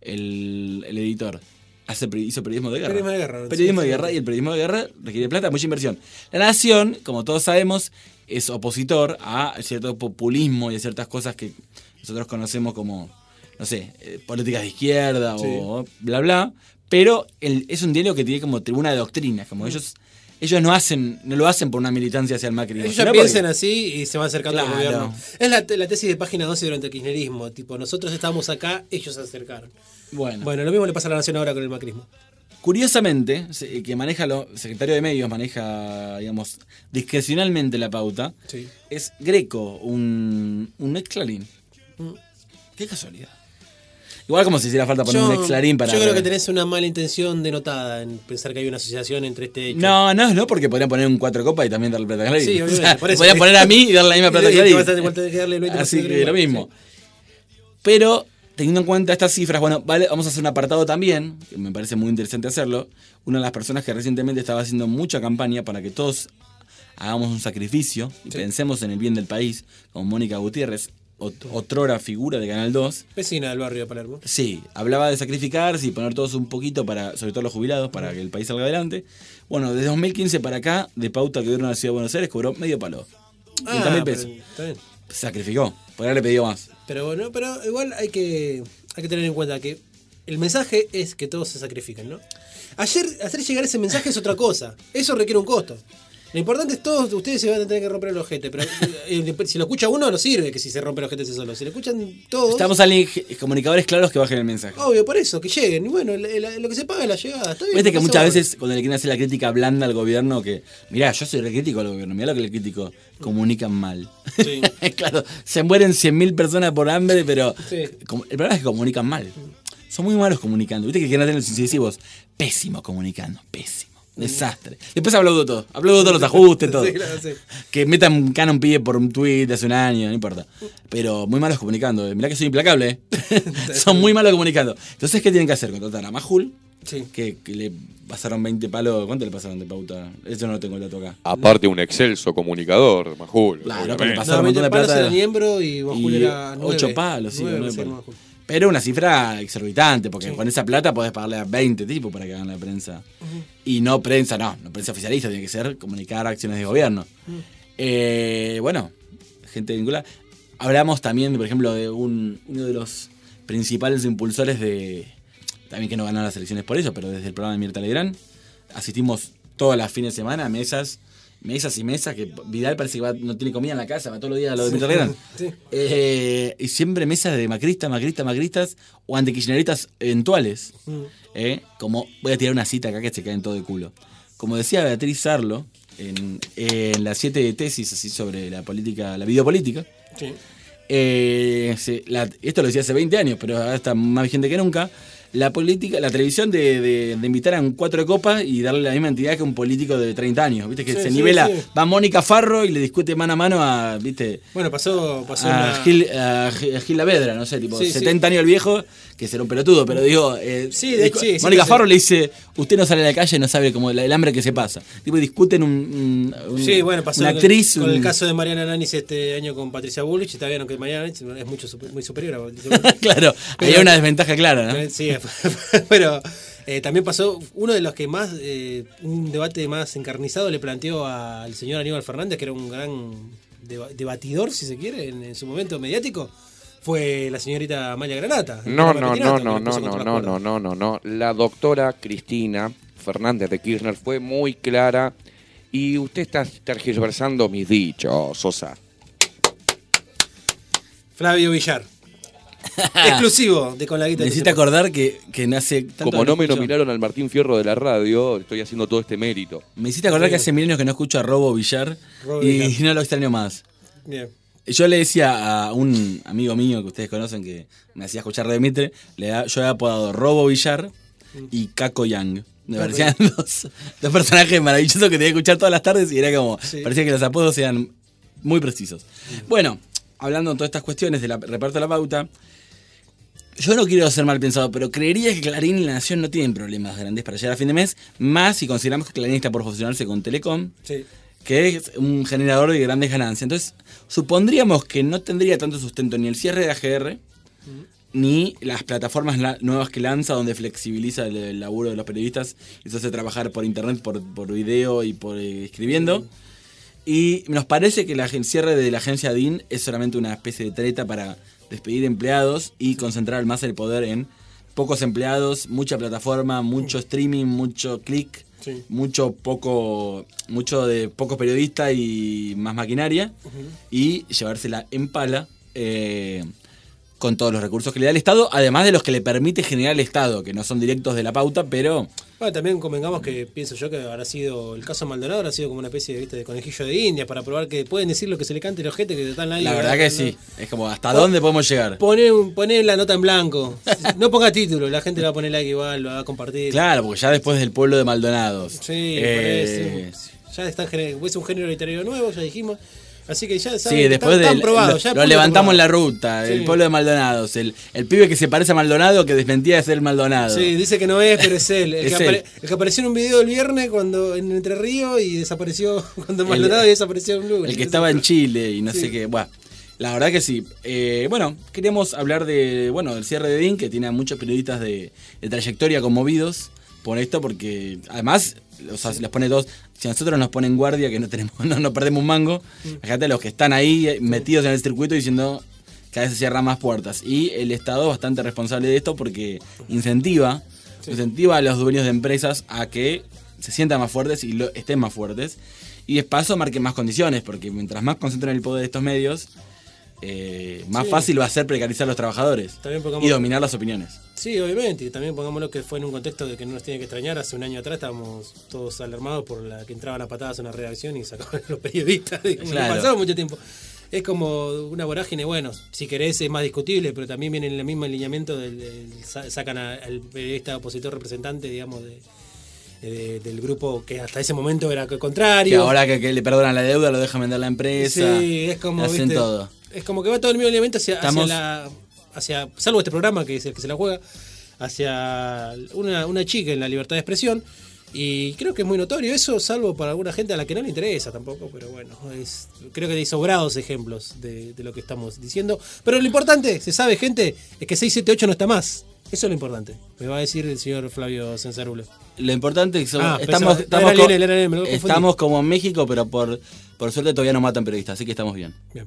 A: el editor. Hizo periodismo de guerra.
B: Periodismo de guerra,
A: Periodismo
B: sí,
A: de
B: sí.
A: guerra, y el periodismo de guerra requiere plata, mucha inversión. La Nación, como todos sabemos, es opositor a cierto populismo y a ciertas cosas que nosotros conocemos como, no sé, políticas de izquierda o bla bla. Pero es un diario que tiene como tribuna de doctrinas, como ellos no lo hacen por una militancia hacia el macrismo.
B: Ellos ya
A: sino
B: piensan
A: porque-
B: así y se van acercando al
A: Claro.
B: gobierno. Es la tesis de página 12 durante el kirchnerismo. Tipo, nosotros estábamos acá, ellos se acercaron. Bueno, lo mismo le pasa a la Nación ahora con el macrismo.
A: Curiosamente, que secretario de Medios maneja, digamos, discrecionalmente la pauta,
B: Sí.
A: es Greco, un ex Clarín. Qué casualidad. Igual como si hiciera falta poner un ex Clarín para...
B: Yo creo que tenés una mala intención denotada en pensar que hay una asociación entre este hecho.
A: No, porque podrían poner un 4 copas y también darle plata a Clarín.
B: Sí, obviamente,
A: O sea,
B: por eso.
A: podrían poner a mí y darle la misma plata a
B: Y
A: Clarín.
B: vas a tener que darle el 20%
A: Así que
B: igual,
A: lo mismo.
B: sí.
A: Pero, teniendo en cuenta estas cifras, bueno, vamos a hacer un apartado también, que me parece muy interesante hacerlo. Una de las personas que recientemente estaba haciendo mucha campaña para que todos hagamos un sacrificio y pensemos en el bien del país, como Mónica Gutiérrez, otrora figura de Canal 2.
B: Vecina del barrio de Palermo.
A: Sí, hablaba de sacrificarse y poner todos un poquito para, sobre todo los jubilados, para que el país salga adelante. Bueno, desde 2015 para acá, de pauta que dieron a la Ciudad de Buenos Aires, cobró medio palo. 30.000 pesos.
B: pero está bien.
A: Sacrificó, por haberle pedido más.
B: Pero bueno, pero igual hay que tener en cuenta que el mensaje es que todos se sacrifiquen, ¿no? Hacer llegar ese mensaje es otra cosa. Eso requiere un costo. Lo importante es todos ustedes se van a tener que romper el ojete, pero si lo escucha uno no sirve que si se rompe el ojete ese solo. Si lo escuchan todos,
A: Estamos saliendo comunicadores claros que bajen el mensaje.
B: obvio, por eso, que lleguen. Y bueno, lo que se paga es la llegada. Está bien,
A: Viste
B: no
A: que
B: pasa
A: muchas
B: nada.
A: veces cuando le quieren hacer la crítica blanda al gobierno, que mirá, yo soy re crítico al gobierno, mirá lo que le critico, comunican mal.
B: Sí.
A: Claro, se mueren 100.000 personas por hambre, pero
B: Sí.
A: el problema es que comunican mal. son muy malos comunicando. Viste que quieren tener los incisivos. Pésimo comunicando, pésimo. Desastre. Después aplaudo todo. Aplaudo todos los ajustes, todo.
B: Sí, claro, sí.
A: Que metan Canon pibe por un tweet de hace un año, no importa. Pero muy malos comunicando. Mirá que soy implacable, Son muy malos comunicando. Entonces, ¿qué tienen que hacer? Contratar a Majul,
B: Sí.
A: que le pasaron 20 palos. ¿Cuánto le pasaron de pauta? Eso no lo tengo el dato acá.
C: Aparte un excelso comunicador, Majul.
A: Claro,
C: obviamente.
A: pero le pasaron un montón de
B: palos
A: plata.
B: era Niembro y Majul
A: Y
B: era 9.
A: 8 palos, sí,
B: 9
A: 9
B: era
A: palos.
B: Majul.
A: Pero una cifra exorbitante, porque
B: Sí.
A: con esa plata podés pagarle a 20 tipos para que hagan la prensa. Y no prensa, no prensa oficialista, tiene que ser comunicar acciones de gobierno. Bueno, gente vinculada. Hablamos también, por ejemplo, de uno de los principales impulsores de... También que no ganaron las elecciones por eso, pero desde el programa de Mirta Legrand asistimos todas las fines de semana a mesas y mesas, que Vidal parece que no tiene comida en la casa, va todos los días a lo de Mirta Legrand.
B: Sí.
A: Y siempre mesas de macristas o antikirchneristas eventuales. Como, voy a tirar una cita acá que se caen todo de culo. Como decía Beatriz Sarlo, en las 7 tesis así sobre la política, la videopolítica,
B: Sí.
A: esto lo decía hace 20 años, pero ahora está más vigente que nunca. La política, la televisión de invitar a un 4 de copas y darle la misma entidad que un político de 30 años, ¿viste? Que
B: Sí,
A: se
B: sí,
A: nivela,
B: sí.
A: va Mónica Farro y le discute mano a mano a, ¿viste?
B: Bueno, pasó
A: A Gil Lavedra, no sé, tipo
B: Sí,
A: 70 años el viejo, que será un pelotudo, pero digo,
B: Sí, de hecho, sí,
A: Mónica
B: sí,
A: Farro
B: sí.
A: le dice, usted no sale a la calle, no sabe como el hambre que se pasa. Tipo, discuten
B: Sí, bueno, pasó
A: una
B: con-
A: actriz.
B: con el caso de Mariana Nanis este año con Patricia Bullrich, y está bien, aunque Mariana Nanis es muy superior a Patricia Bullrich.
A: Claro,
B: Pero-
A: hay una desventaja clara, ¿no?
B: Sí, pero también pasó uno de los que más, un debate más encarnizado le planteó al señor Aníbal Fernández, que era un gran debatidor, si se quiere, en su momento mediático, fue la señorita Amalia Granata.
C: No. La doctora Cristina Fernández de Kirchner fue muy clara y usted está tergiversando mis dichos, Sosa.
B: Flavio Villar. Exclusivo de Con la Guita.
A: Necesita acordar que hace tanto
C: Como
A: que
C: no me
A: escucho-
C: nominaron al Martín Fierro de la radio, estoy haciendo todo este mérito.
A: Me hiciste acordar que hace milenios que no escucho a Robo Villar
B: Robo
A: y
B: Villar.
A: no lo extraño más.
B: Bien.
A: Yo le decía a un amigo mío que ustedes conocen que me hacía escuchar de Mitre, yo había apodado Robo Villar y Caco Yang. Me parecían dos personajes maravillosos que tenía que escuchar todas las tardes y era como,
B: Sí.
A: parecía que los apodos eran muy precisos. Bueno, hablando de todas estas cuestiones del reparto de la pauta, yo no quiero ser mal pensado, pero creería que Clarín y La Nación no tienen problemas grandes para llegar a fin de mes, más si consideramos que Clarín está por fusionarse con Telecom,
B: Sí.
A: que es un generador de grandes ganancias. Entonces, supondríamos que no tendría tanto sustento ni el cierre de AGR, ni las plataformas nuevas que lanza, donde flexibiliza el laburo de los periodistas y se hace trabajar por internet, por video y por escribiendo. Y nos parece que el cierre de la agencia DIN es solamente una especie de treta para despedir empleados y concentrar más el poder en pocos empleados, mucha plataforma, mucho streaming, mucho click,
B: Sí.
A: mucho de pocos periodistas y más maquinaria, y llevársela en pala con todos los recursos que le da el Estado, además de los que le permite generar el Estado, que no son directos de la pauta, pero
B: Bueno, también convengamos que pienso yo que habrá sido, el caso Maldonado habrá sido como una especie ¿viste? De conejillo de India para probar que pueden decir lo que se le cante el ojete que están ahí.
A: la verdad que sí, es como hasta dónde podemos llegar.
B: Poné la nota en blanco. No ponga título, la gente le va a poner like igual, lo va a compartir.
A: Claro, porque ya después del pueblo de Maldonados.
B: Sí, parece. Ya es un género literario nuevo, ya dijimos. Así que ya
A: Sí, después
B: están probados.
A: lo levantamos en la ruta,
B: Sí.
A: el pueblo de Maldonados, el pibe que se parece a Maldonado que desmentía de ser Maldonado.
B: Sí, dice que no es, pero es él. El,
A: Es
B: que,
A: él.
B: el que apareció en un video el viernes cuando en Entre Ríos y desapareció cuando Maldonado y desapareció en Blue.
A: El que estaba en Chile y no
B: Sí.
A: sé qué. Bueno, la verdad que sí. Bueno, queríamos hablar del cierre de DIN, que tiene a muchos periodistas de trayectoria conmovidos por esto, porque además les pone dos. Si a nosotros nos ponen guardia, que no perdemos un mango, fíjate los que están ahí metidos en el circuito diciendo cada vez se cierran más puertas. Y el Estado es bastante responsable de esto porque incentiva a los dueños de empresas a que se sientan más fuertes y estén más fuertes. Y de paso marquen más condiciones, porque mientras más concentren el poder de estos medios, más
B: Sí.
A: fácil va a ser precarizar a los trabajadores
B: También pongamos-
A: y dominar las opiniones.
B: Sí, obviamente, y también pongámoslo que fue en un contexto de que no nos tiene que extrañar. Hace un año atrás estábamos todos alarmados por la que entraban a patadas a una redacción y sacaban a los periodistas. Digamos,
A: Claro.
B: No pasaba mucho tiempo. es como una vorágine, bueno, si querés es más discutible, pero también viene en el mismo alineamiento sacan al periodista opositor representante, digamos, del grupo que hasta ese momento era contrario.
A: Que ahora que le perdonan la deuda, lo dejan vender la empresa.
B: Sí, es como,
A: hacen
B: ¿viste?
A: todo.
B: Es como que va todo el mismo alineamiento hacia salvo este programa que es el que se la juega, hacia una chica en la libertad de expresión. Y creo que es muy notorio eso, salvo para alguna gente a la que no le interesa tampoco, pero bueno, creo que hay sobrados ejemplos de lo que estamos diciendo. Pero lo importante, se sabe, gente, es que 678 no está más. Eso es lo importante, me va a decir el señor Flavio Censarulo.
A: Lo importante es que
B: estamos
A: estamos como en México, pero por suerte todavía no matan periodistas, así que estamos bien.
B: Bien.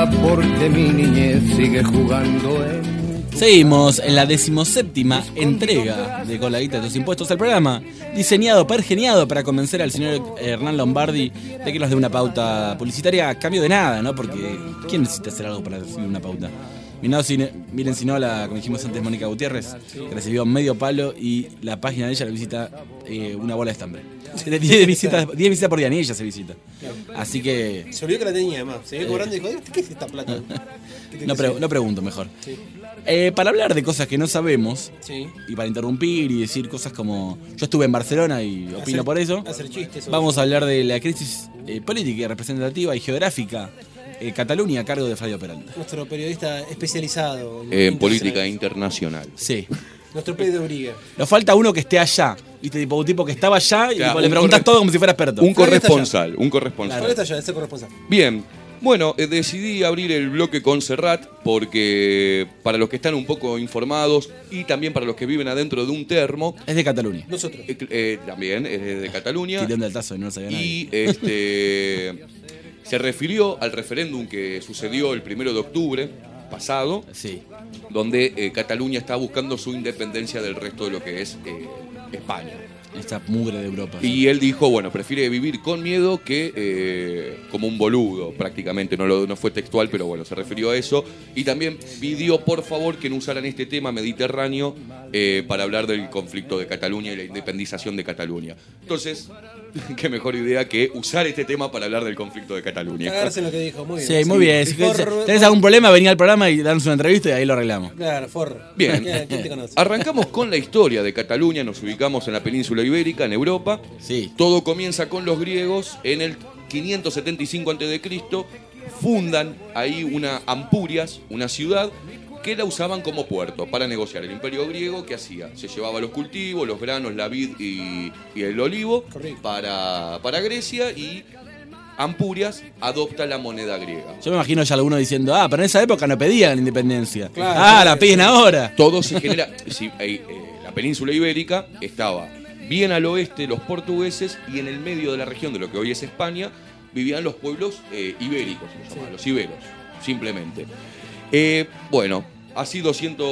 E: porque mi niñez sigue jugando en...
A: Seguimos en la 17ª entrega de Con la guita de tus impuestos, el programa diseñado, pergeniado para convencer al señor Hernán Lombardi de que nos dé una pauta publicitaria a cambio de nada, ¿no? Porque ¿quién necesita hacer algo para recibir una pauta? Miren, si no, como dijimos antes, Mónica Gutiérrez, que recibió medio palo y la página de ella la visita una bola de estambre. 10 visitas por día, ni ella se visita. Así que...
B: Se olvidó que la tenía, además. Se iba cobrando y dijo, ¿qué es esta plata?
A: No pregunto mejor.
B: Sí.
A: Para hablar de cosas que no sabemos,
B: Sí.
A: y para interrumpir y decir cosas como yo estuve en Barcelona y opino por eso,
B: Hacer chistes.
A: vamos a hablar de la crisis política, representativa y geográfica Cataluña a cargo de Flavio Peralta.
B: Nuestro periodista especializado
C: En política internacional.
A: Sí.
B: Nuestro Pedro Briguer.
A: Nos falta uno que esté allá, ¿viste? Tipo, un tipo que estaba allá y
C: Claro,
A: le
C: un
A: preguntás
C: corre-
A: todo como si fuera experto.
C: Un
B: Flavio está
C: corresponsal, un corresponsal.
B: ¿Cuál está ya? Ese corresponsal.
C: Bien, bueno, decidí abrir el bloque con Serrat porque para los que están un poco informados y también para los que viven adentro de un termo,
A: Es de Cataluña.
B: Nosotros.
C: también es de Cataluña
A: Tirando el tazo y no lo sabía nadie.
C: y se refirió al referéndum que sucedió el 1 de octubre pasado,
A: Sí.
C: donde Cataluña está buscando su independencia del resto de lo que es España.
A: Esta mugre de Europa.
C: Y él dijo, bueno, prefiere vivir con miedo que como un boludo, prácticamente. No fue textual, pero bueno, se refirió a eso. Y también pidió, por favor, que no usaran este tema mediterráneo para hablar del conflicto de Cataluña y la independización de Cataluña. Entonces, qué mejor idea que usar este tema para hablar del conflicto de Cataluña.
B: Cagarse en lo que dijo. Muy bien.
A: Sí, muy bien. Si
B: Forro-
A: tenés algún problema, vení al programa y danos una entrevista y ahí lo arreglamos.
B: Claro, forro.
C: Bien.
B: ¿Quién te conoce?
C: Arrancamos con la historia de Cataluña, nos ubicamos en la península ibérica, en Europa.
A: Sí.
C: Todo comienza con los griegos en el 575 a.C. Fundan ahí una Ampurias, una ciudad que la usaban como puerto para negociar. El imperio griego, ¿qué hacía? Se llevaba los cultivos, los granos, la vid y el olivo
B: Correcto.
C: para Grecia y Ampurias adopta la moneda griega.
A: Yo me imagino ya alguno diciendo, pero en esa época no pedían la independencia.
B: Claro,
A: La piden ahora.
C: Todo se genera. La península ibérica estaba bien al oeste los portugueses y en el medio de la región de lo que hoy es España vivían los pueblos ibéricos, se llamaban, los iberos, simplemente. Bueno, así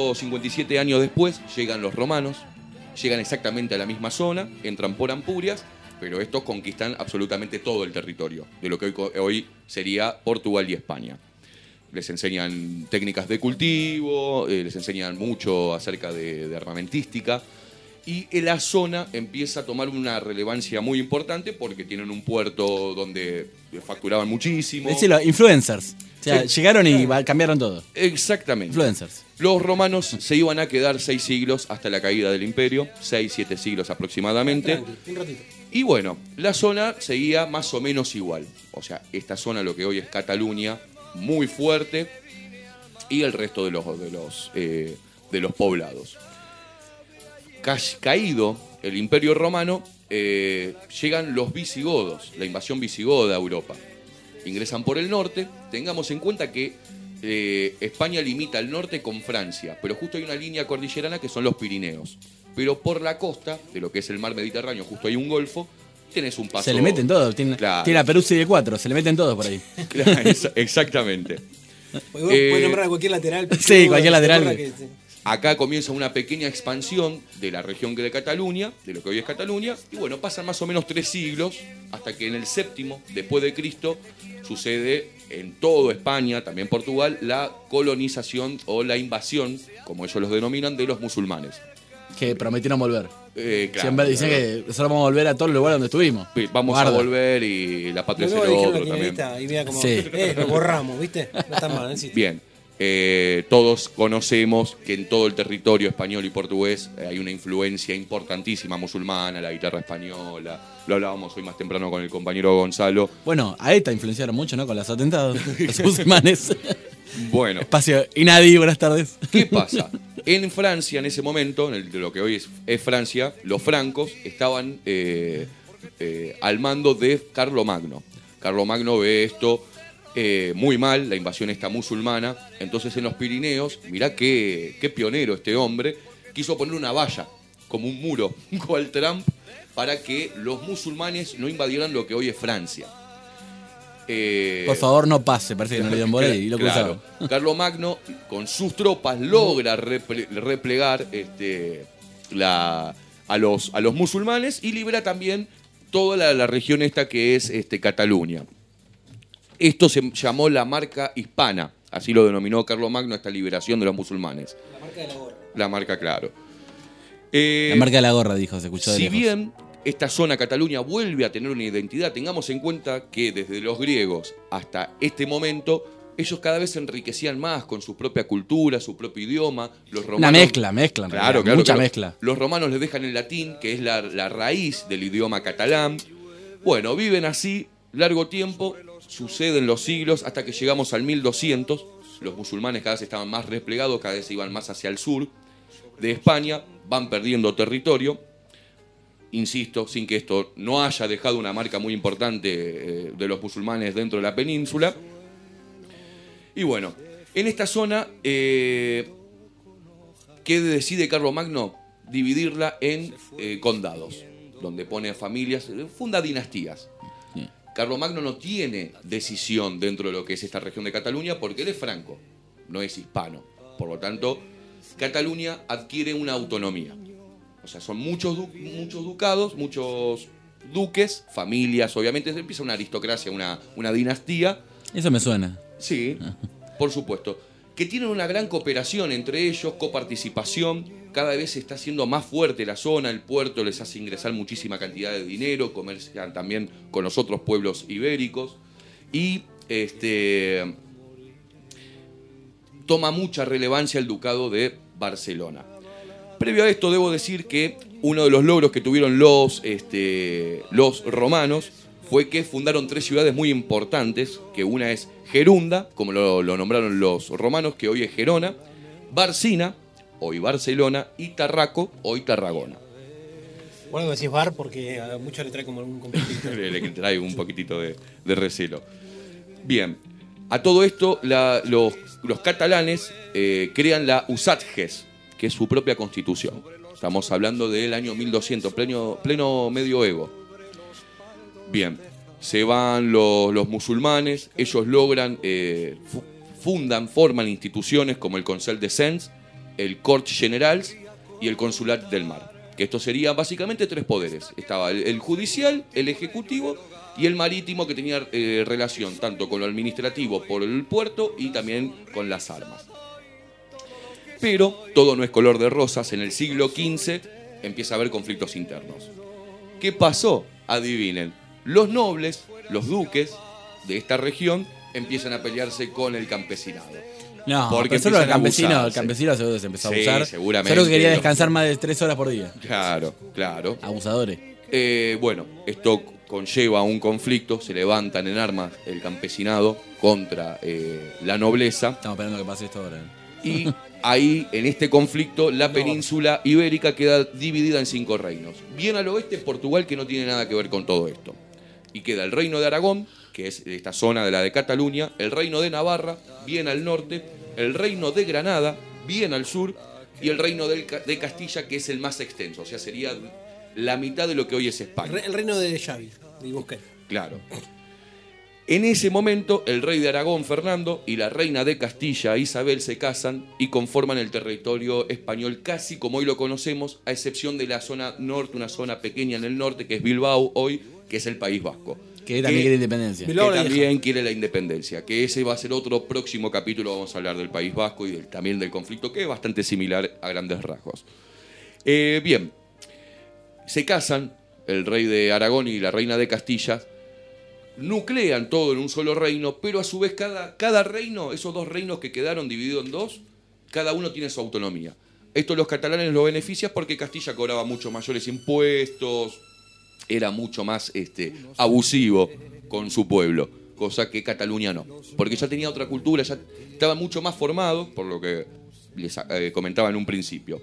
C: 257 años después llegan los romanos, llegan exactamente a la misma zona, entran por Ampurias, pero estos conquistan absolutamente todo el territorio de lo que hoy sería Portugal y España. Les enseñan técnicas de cultivo, les enseñan mucho acerca de armamentística. Y la zona empieza a tomar una relevancia muy importante porque tienen un puerto donde facturaban muchísimo.
A: Decilo, influencers. O sea,
C: Sí.
A: llegaron y cambiaron todo.
C: Exactamente.
A: Influencers.
C: Los romanos se iban a quedar 6 siglos hasta la caída del imperio, 6-7 siglos aproximadamente.
B: Tranqui, un ratito.
C: Y bueno, la zona seguía más o menos igual. O sea, esta zona, lo que hoy es Cataluña, muy fuerte, y el resto de los poblados. Caído el Imperio Romano, llegan los visigodos, la invasión visigoda a Europa. Ingresan por el norte. Tengamos en cuenta que España limita al norte con Francia, pero justo hay una línea cordillerana que son los Pirineos. Pero por la costa, de lo que es el mar Mediterráneo, justo hay un golfo, tenés un paso.
A: Se le meten todos. Tiene la Peruzzi de 4, se le meten todos por ahí.
C: Claro, exactamente.
B: Puedes nombrar a cualquier lateral.
A: Sí, cualquier lateral.
C: Acá comienza una pequeña expansión de la región de Cataluña, de lo que hoy es Cataluña, y bueno, pasan más o menos 3 siglos, hasta que en el 7º, después de Cristo, sucede en toda España, también Portugal, la colonización o la invasión, como ellos los denominan, de los musulmanes.
A: Que prometieron volver.
C: Claro,
A: Siempre dicen que nosotros vamos a volver a todos los lugares donde estuvimos.
C: Vamos
A: Guarda.
C: a volver y la patria será
B: Luego
C: otro
B: dijeron
C: también.
B: y mira como,
A: Sí.
B: lo borramos, ¿viste? No está mal, ¿eh?
C: Bien. Todos conocemos que en todo el territorio español y portugués hay una influencia importantísima musulmana, la guitarra española. Lo hablábamos hoy más temprano con el compañero Gonzalo.
A: Bueno, a ETA influenciaron mucho, ¿no? Con los atentados. Los musulmanes.
C: Bueno,
A: Espacio Inadi, buenas tardes.
C: ¿qué pasa? En Francia, en ese momento, de lo que hoy es Francia, los francos estaban al mando de Carlomagno. Carlomagno ve esto muy mal, la invasión esta musulmana. Entonces en los Pirineos, mirá qué pionero este hombre, quiso poner una valla, como un muro, cual Trump, para que los musulmanes no invadieran lo que hoy es Francia.
A: Por favor, no pase, parece que no le dieron bola y lo cruzaron.
C: Claro. Carlomagno, con sus tropas, logra replegar a los musulmanes y libera también toda la región esta que es Cataluña. Esto se llamó la marca hispana, así lo denominó Carlomagno, esta liberación de los musulmanes.
B: La marca de la gorra.
C: La marca, claro.
A: La marca de la gorra, dijo, se escuchó de
C: Si
A: lejos.
C: bien esta zona, Cataluña, vuelve a tener una identidad, tengamos en cuenta que desde los griegos hasta este momento, ellos cada vez se enriquecían más con su propia cultura, su propio idioma. Los romanos,
A: Una mezcla, en realidad, mucha mezcla.
C: Los romanos les dejan el latín, que es la raíz del idioma catalán. Bueno, viven así largo tiempo, suceden los siglos hasta que llegamos al 1200. Los musulmanes cada vez estaban más replegados, cada vez se iban más hacia el sur de España, van perdiendo territorio. Insisto, sin que esto no haya dejado una marca muy importante de los musulmanes dentro de la península. Y bueno, en esta zona, ¿qué decide Carlomagno? Dividirla en condados, donde pone familias, funda dinastías. Carlomagno no tiene decisión dentro de lo que es esta región de Cataluña porque él es franco, no es hispano. Por lo tanto, Cataluña adquiere una autonomía. O sea, son muchos ducados, muchos duques, familias, obviamente empieza una aristocracia, una dinastía.
A: Eso me suena.
C: Sí, por supuesto. Que tienen una gran cooperación entre ellos, coparticipación. Cada vez se está haciendo más fuerte la zona, el puerto les hace ingresar muchísima cantidad de dinero, comercian también con los otros pueblos ibéricos. Y toma mucha relevancia el ducado de Barcelona. Previo a esto, debo decir que uno de los logros que tuvieron los romanos fue que fundaron 3 ciudades muy importantes, que una es Gerunda, como lo nombraron los romanos, que hoy es Gerona, Barcina, hoy Barcelona, y Tarraco, hoy Tarragona.
B: Bueno, decís bar porque a muchos le trae como algún conflicto.
C: Le trae un poquitito de recelo. Bien, a todo esto los catalanes crean la Usatges, que es su propia constitución. Estamos hablando del año 1200, pleno medioevo. Bien, se van los musulmanes, ellos logran, forman instituciones como el Consell de Sens, el Corts Generals y el Consulat del Mar. Que esto serían básicamente 3 poderes. Estaba el judicial, el ejecutivo y el marítimo, que tenía relación tanto con lo administrativo por el puerto y también con las armas. Pero todo no es color de rosas. En el siglo XV empieza a haber conflictos internos. ¿Qué pasó? Adivinen. Los nobles, los duques de esta región empiezan a pelearse con el campesinado.
A: No,
C: porque
A: solo el
C: empiezan a
A: campesino seguro se empezó a abusar.
C: Sí, seguramente.
A: Solo que quería descansar más de 3 horas por día.
C: Claro, claro.
A: Abusadores.
C: Bueno, esto conlleva un conflicto, se levantan en armas el campesinado contra la nobleza.
A: Estamos esperando que pase esto ahora.
C: Y ahí, en este conflicto, la península ibérica queda dividida en 5 reinos. Bien al oeste, Portugal, que no tiene nada que ver con todo esto. Y queda el reino de Aragón, que es esta zona de la de Cataluña, el reino de Navarra, bien al norte, el reino de Granada, bien al sur, y el reino de Castilla, que es el más extenso, o sea, sería la mitad de lo que hoy es España.
B: El reino de Xavi, de Busquets.
C: Claro. En ese momento, el rey de Aragón, Fernando, y la reina de Castilla, Isabel, se casan y conforman el territorio español casi como hoy lo conocemos, a excepción de la zona norte, una zona pequeña en el norte, que es Bilbao hoy, que es el País Vasco.
A: Que también quiere independencia.
C: Que también quiere la independencia. Que ese va a ser otro próximo capítulo. Vamos a hablar del País Vasco y también del conflicto, que es bastante similar a grandes rasgos. Bien, se casan el rey de Aragón y la reina de Castilla, nuclean todo en un solo reino, pero a su vez cada reino, esos 2 reinos que quedaron divididos en 2, cada uno tiene su autonomía. Esto los catalanes lo beneficia porque Castilla cobraba mucho mayores impuestos, era mucho más abusivo con su pueblo, cosa que Cataluña no, porque ya tenía otra cultura, ya estaba mucho más formado, por lo que les comentaba en un principio.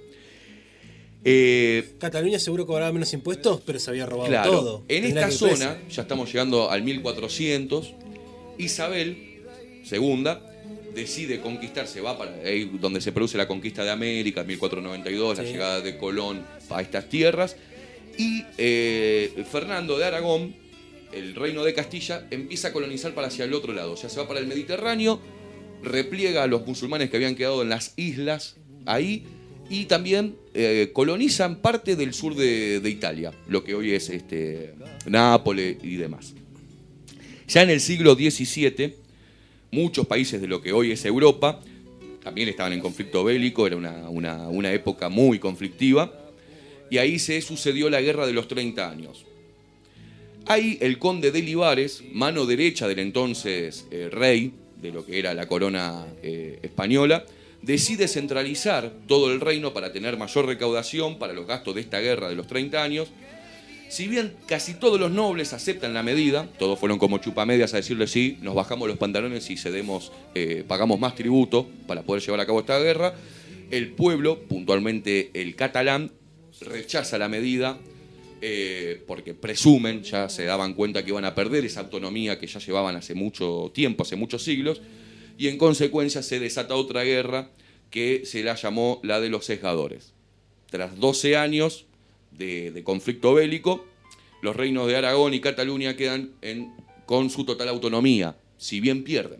B: Cataluña seguro cobraba menos impuestos, pero se había robado
C: claro,
B: todo.
C: En esta zona, ya estamos llegando al 1400, Isabel II decide conquistar, se va para ahí donde se produce la conquista de América, 1492, la llegada de Colón a estas tierras, y Fernando de Aragón el reino de Castilla empieza a colonizar para hacia el otro lado. O sea, se va para el Mediterráneo, repliega a los musulmanes que habían quedado en las islas ahí y también colonizan parte del sur de Italia, lo que hoy es Nápoles y demás. Ya en el siglo XVII, muchos países de lo que hoy es Europa también estaban en conflicto bélico, era una época muy conflictiva, y ahí se sucedió la Guerra de los 30 años. Ahí el conde de Olivares, mano derecha del entonces rey, de lo que era la corona española, decide centralizar todo el reino para tener mayor recaudación para los gastos de esta guerra de los 30 años. Si bien casi todos los nobles aceptan la medida, todos fueron como chupamedias a decirle sí, nos bajamos los pantalones y pagamos más tributo para poder llevar a cabo esta guerra, el pueblo, puntualmente el catalán, rechaza la medida porque presumen, ya se daban cuenta que iban a perder esa autonomía que ya llevaban hace mucho tiempo, hace muchos siglos, y en consecuencia se desata otra guerra que se la llamó la de los sesgadores. Tras 12 años de conflicto bélico, los reinos de Aragón y Cataluña quedan con su total autonomía, si bien pierden.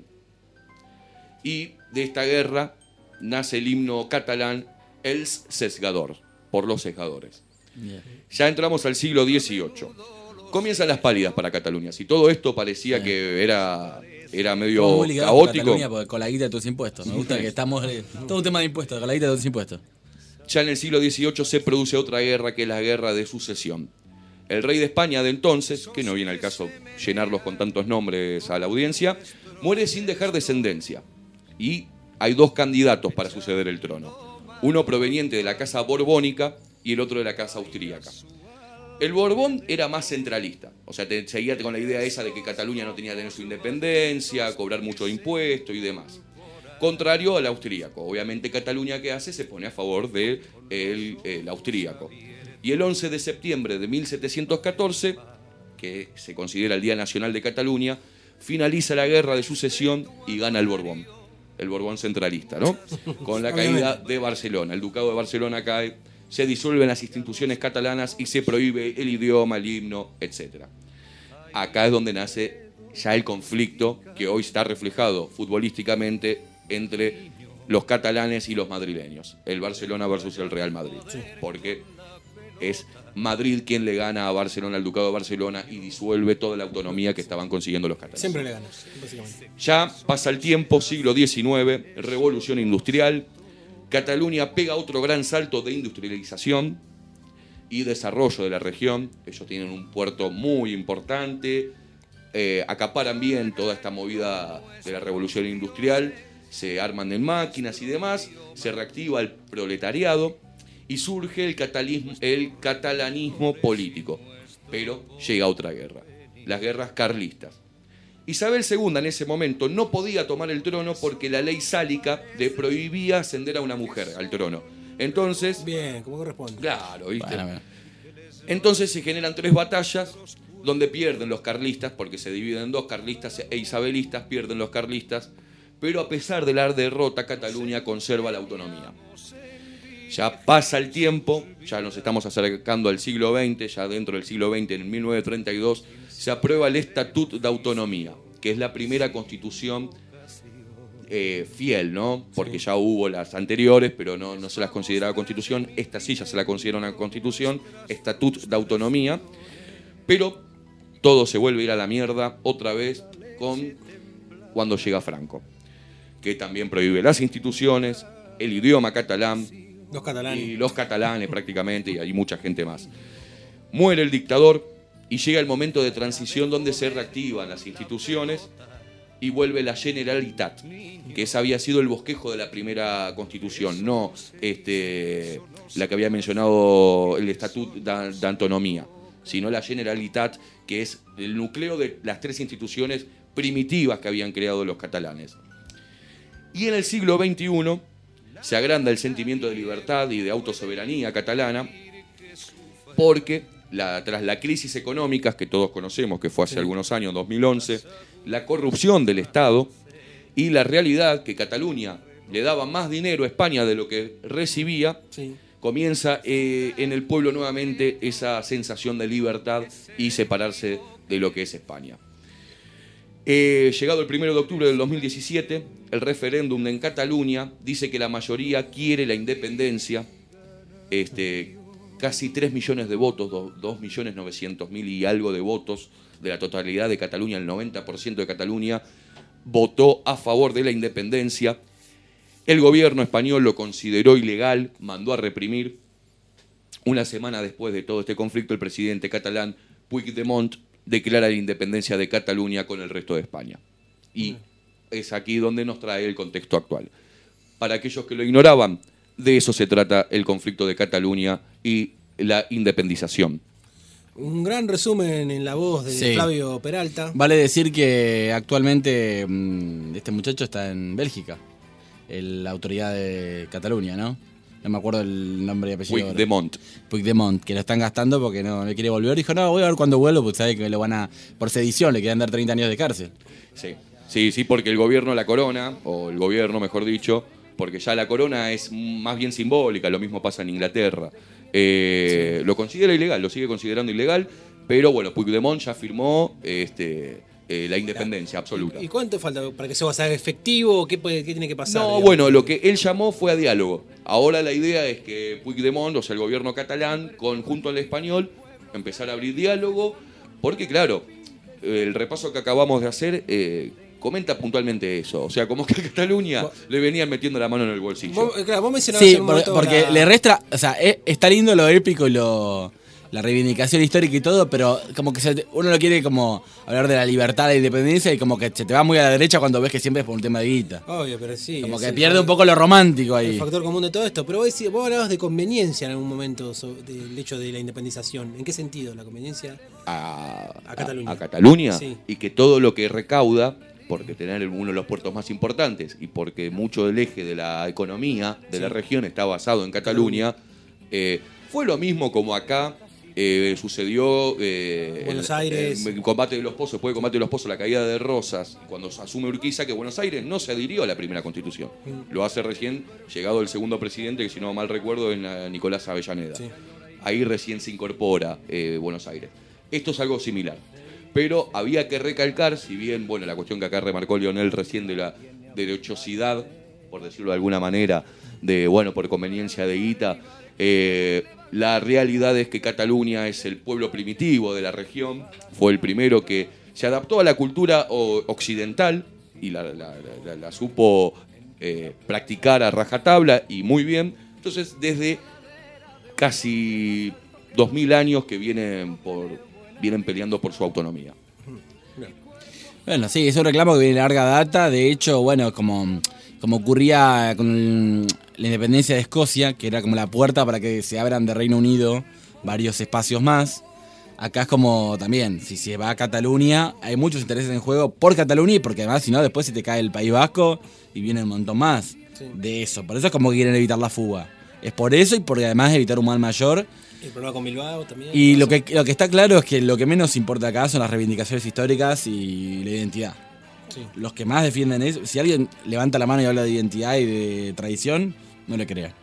C: Y de esta guerra nace el himno catalán El Sesgador, por los sesgadores.
A: Yeah.
C: Ya entramos al siglo XVIII. Comienzan las pálidas para Cataluña. Si todo esto parecía que era medio
A: Muy ligado
C: caótico,
A: con Cataluña, con la guita de tus impuestos. Me gusta que estamos... todo un tema de impuestos, con la guita de tus impuestos.
C: ya en el siglo XVIII se produce otra guerra, que es la Guerra de Sucesión. El rey de España de entonces, que no viene al caso llenarlos con tantos nombres a la audiencia, muere sin dejar descendencia. Y hay dos candidatos para suceder el trono. Uno proveniente de la casa borbónica y el otro de la casa austríaca. El Borbón era más centralista, o sea, seguía con la idea esa de que Cataluña no tenía que tener su independencia, cobrar mucho impuesto y demás. Contrario al austríaco. Obviamente Cataluña, ¿qué hace? Se pone a favor del austríaco. Y el 11 de septiembre de 1714, que se considera el Día Nacional de Cataluña, finaliza la Guerra de Sucesión y gana el Borbón. El Borbón centralista, ¿no? Con la caída de Barcelona. El Ducado de Barcelona cae, se disuelven las instituciones catalanas y se prohíbe el idioma, el himno, etc. Acá es donde nace ya el conflicto que hoy está reflejado futbolísticamente entre los catalanes y los madrileños. El Barcelona versus el Real Madrid. Sí. Porque es Madrid quien le gana a Barcelona, al Ducado de Barcelona, y disuelve toda la autonomía que estaban consiguiendo los catalanes.
B: Siempre le ganan, básicamente.
C: Ya pasa el tiempo, siglo XIX, revolución industrial. Cataluña pega otro gran salto de industrialización y desarrollo de la región. Ellos tienen un puerto muy importante, acaparan bien toda esta movida de la revolución industrial, se arman en máquinas y demás, se reactiva el proletariado y surge el catalanismo político. Pero llega otra guerra, las guerras carlistas. Isabel II en ese momento no podía tomar el trono porque la ley sálica le prohibía ascender a una mujer al trono. Entonces...
B: Bien, como corresponde.
C: Claro, ¿viste?
A: Bueno.
C: Entonces se generan 3 batallas donde pierden los carlistas, porque se dividen en 2, carlistas e isabelistas, pierden los carlistas, pero a pesar de la derrota, Cataluña conserva la autonomía. Ya pasa el tiempo, ya nos estamos acercando al siglo XX, ya dentro del siglo XX, en 1932, se aprueba el Estatut de Autonomía, que es la primera constitución fiel, ¿no? Porque ya hubo las anteriores, pero no se las consideraba constitución. Esta sí ya se la considera una constitución, Estatut de Autonomía. Pero todo se vuelve a ir a la mierda otra vez cuando llega Franco, que también prohíbe las instituciones, el idioma catalán, y los catalanes prácticamente, y hay mucha gente más. Muere el dictador y llega el momento de transición donde se reactivan las instituciones y vuelve la Generalitat, que esa había sido el bosquejo de la primera constitución, no la que había mencionado el Estatut de Autonomía, sino la Generalitat, que es el núcleo de las 3 instituciones primitivas que habían creado los catalanes. Y en el siglo XXI se agranda el sentimiento de libertad y de autosoberanía catalana porque tras la crisis económica que todos conocemos, que fue hace algunos años, 2011, la corrupción del Estado y la realidad que Cataluña le daba más dinero a España de lo que recibía, comienza en el pueblo nuevamente esa sensación de libertad y separarse de lo que es España. Llegado el 1 de octubre del 2017, el referéndum en Cataluña dice que la mayoría quiere la independencia. Casi 3 millones de votos, 2.900.000 y algo de votos de la totalidad de Cataluña, el 90% de Cataluña votó a favor de la independencia. El gobierno español lo consideró ilegal, mandó a reprimir. Una semana después de todo este conflicto, el presidente catalán Puigdemont declara la independencia de Cataluña con el resto de España. Y es aquí donde nos trae el contexto actual. Para aquellos que lo ignoraban, de eso se trata el conflicto de Cataluña y la independización.
B: Un gran resumen en la voz de Flavio Peralta.
A: Vale decir que actualmente este muchacho está en Bélgica, la autoridad de Cataluña, ¿no? No me acuerdo el nombre y apellido. Puigdemont, que lo están gastando porque no le quiere volver. Dijo, no, voy a ver cuando vuelvo, porque sabe que lo van a, por sedición, le quieren dar 30 años de cárcel.
C: Sí, porque el gobierno, la corona, o el gobierno, mejor dicho, porque ya la corona es más bien simbólica, lo mismo pasa en Inglaterra. Lo considera ilegal, lo sigue considerando ilegal, pero bueno, Puigdemont ya firmó la independencia absoluta.
B: ¿Y cuánto falta para que eso sea efectivo? ¿Qué tiene que pasar?
C: No,
B: digamos?
C: bueno, lo que él llamó fue a diálogo. Ahora la idea es que Puigdemont, o sea, el gobierno catalán, junto al español, empezar a abrir diálogo, porque claro, el repaso que acabamos de hacer comenta puntualmente eso. O sea, como que a Cataluña le venían metiendo la mano en el bolsillo.
B: Vos mencionabas
A: sí, porque le resta, o sea, está lindo lo épico y la reivindicación histórica y todo, pero como que uno lo quiere como hablar de la libertad, la independencia, y como que se te va muy a la derecha cuando ves que siempre es por un tema de guita.
B: Obvio, pero sí.
A: Como que pierde un poco lo romántico ahí.
B: El factor común de todo esto. Pero vos hablabas de conveniencia en algún momento del hecho de la independización. ¿En qué sentido la conveniencia a Cataluña?
C: A Cataluña,
B: sí.
C: Y que todo lo que recauda, porque tener uno de los puertos más importantes y porque mucho del eje de la economía de la región está basado en Cataluña, fue lo mismo como acá. Sucedió
B: Buenos Aires,
C: el combate de los pozos, después del combate de los pozos, la caída de Rosas, cuando se asume Urquiza, que Buenos Aires no se adhirió a la primera constitución. Lo hace recién llegado el segundo presidente, que si no mal recuerdo es Nicolás Avellaneda. Sí. Ahí recién se incorpora Buenos Aires. Esto es algo similar. Pero había que recalcar, si bien, bueno, la cuestión que acá remarcó Lionel recién de la derechosidad, por decirlo de alguna manera, por conveniencia de guita, la realidad es que Cataluña es el pueblo primitivo de la región, fue el primero que se adaptó a la cultura occidental y la supo practicar a rajatabla y muy bien. Entonces, desde casi 2000 años que vienen peleando por su autonomía.
A: Bueno, sí, es un reclamo que viene de larga data. De hecho, bueno, como ocurría con la independencia de Escocia, que era como la puerta para que se abran de Reino Unido varios espacios más. Acá es como también, si se va a Cataluña, hay muchos intereses en juego por Cataluña, y porque además si no después se te cae el País Vasco y viene un montón más de eso. Por eso es como que quieren evitar la fuga. Es por eso y porque además evitar un mal mayor.
B: El problema con Bilbao también.
A: Y lo que está claro es que lo que menos importa acá son las reivindicaciones históricas y la identidad. Sí. Los que más defienden eso, si alguien levanta la mano y habla de identidad y de tradición, no le crea.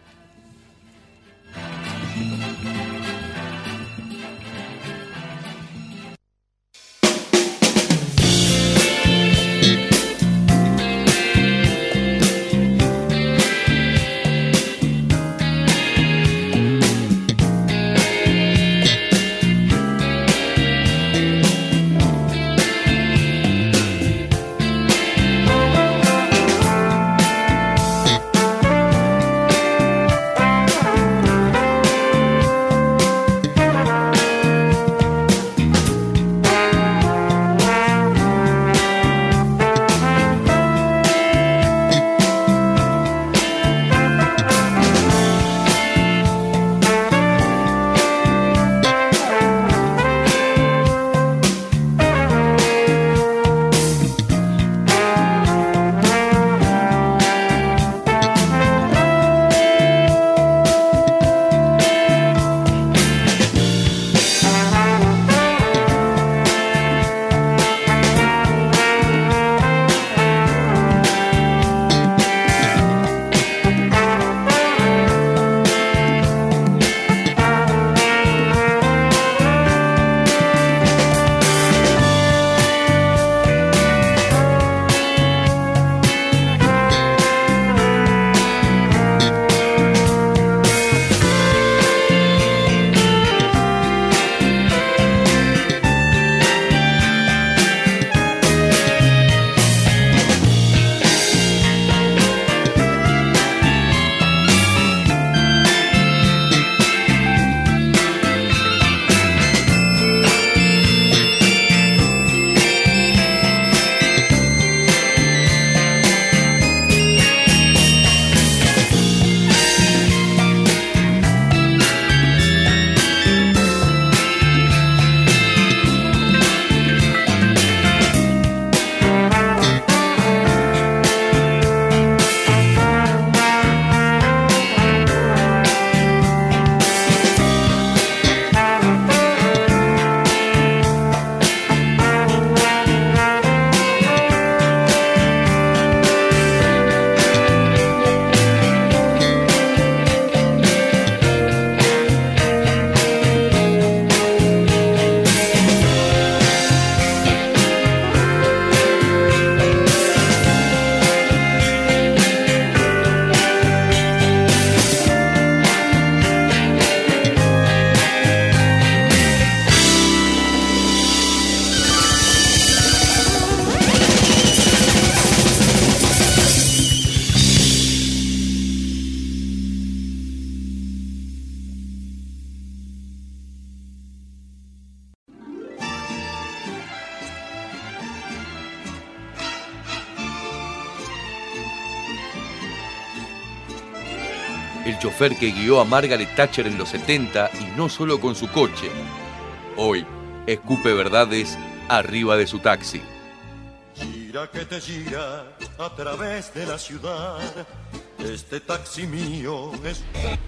C: el chofer que guió a Margaret Thatcher en los 70 y no solo con su coche. Hoy, escupe verdades arriba de su taxi.
F: Gira que te gira a través de la ciudad, este taxi mío es...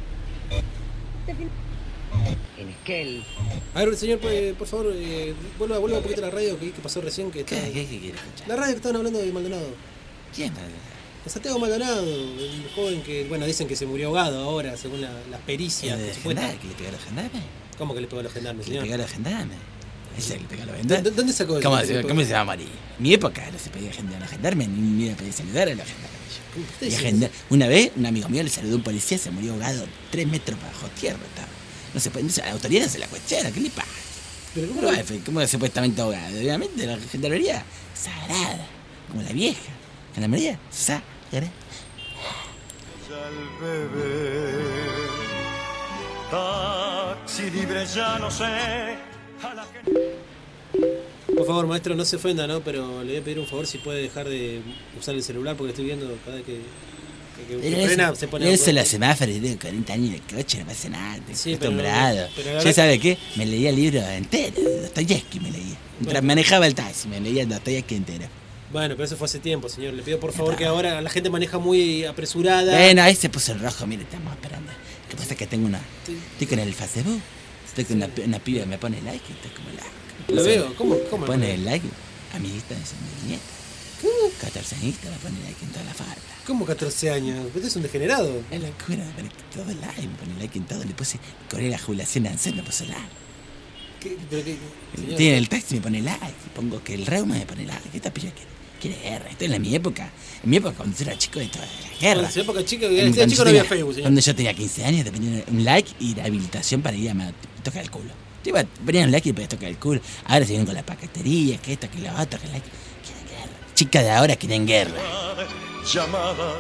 E: En Esquel.
B: A ver, señor, por favor, vuelva un poquito a la radio que pasó recién. Que está...
A: ¿Qué quieres escuchar?
B: La radio que estaban hablando de Maldonado.
A: ¿Quién?
B: De Santiago Maldonado, el joven que, bueno, dicen que se murió ahogado ahora, según las pericias.
A: ¿De gendarme? ¿Que le pegó a los gendarmes?
B: ¿Cómo que le pegó a los gendarmes,
A: ¿Que le
B: señor?
A: pegó a los gendarmes? ¿Ese es el que le pegó a los gendarmes?
B: ¿Dónde sacó eso?
A: ¿Cómo se va a morir? En mi época no se pedía a los gendarmes, ni le pedía saludar a los gendarmes. Una vez, un amigo mío le saludó a un policía, se murió ahogado 3 metros bajo tierra. Estaba. No se puede, la autoridad se la cuestiona, ¿qué le pasa?
B: ¿Pero
A: ¿Cómo supuestamente ahogado? Obviamente la gendarmería sagrada, como la vieja. Gendarmería sagrada.
F: al bebé. Taxi libre ya no sé. A la gente...
B: Por favor, maestro, no se ofenda, ¿no? Pero le voy a pedir un favor si puede dejar de usar el celular porque estoy viendo cada vez que frena se pone...
A: Eso es la semáfora, yo tengo 40 años en el coche, no pasa nada, estoy
B: Sí,
A: acostumbrado.
B: pero
A: ¿Ya sabe qué? Me leía el libro entero, Dostoyevsky me leía. Mientras manejaba el taxi, me leía Dostoyevsky entero.
B: Bueno, pero eso fue hace tiempo, señor. Le pido por favor que ahora la gente maneja muy apresurada.
A: Bueno, ahí se puso el rojo, mire, estamos esperando. Lo que pasa es que tengo una... Estoy con el Facebook, estoy con una piba que me pone like y estoy como like.
B: Lo veo, ¿cómo?
A: Me pone el like, amiguita de mi nieta. 14 años me pone like en toda la falda.
B: ¿Cómo 14 años? Usted es un degenerado.
A: Es la cura, me pone todo el like, me pone like en todo. Le puse, cobré la jubilación de ANSES, me puse like.
B: ¿Pero qué? Señor,
A: Tiene el taxi, me pone like. Pongo que el reuma me pone like. Esta pilla quiere guerra. Esto es en mi época. En mi época, cuando yo era chico, de toda la guerra.
B: en su época chica,
A: Cuando
B: chico
A: yo
B: no había
A: tenía-
B: Facebook, señor.
A: Cuando yo tenía 15 años, te ponían un like y la habilitación para ir a tocar el culo. Te ponían un like y después tocar el culo. Ahora se vienen con la paquetería, que esto, que lo otro, que like. Quieren guerra. Chicas de ahora quieren guerra.
F: llamada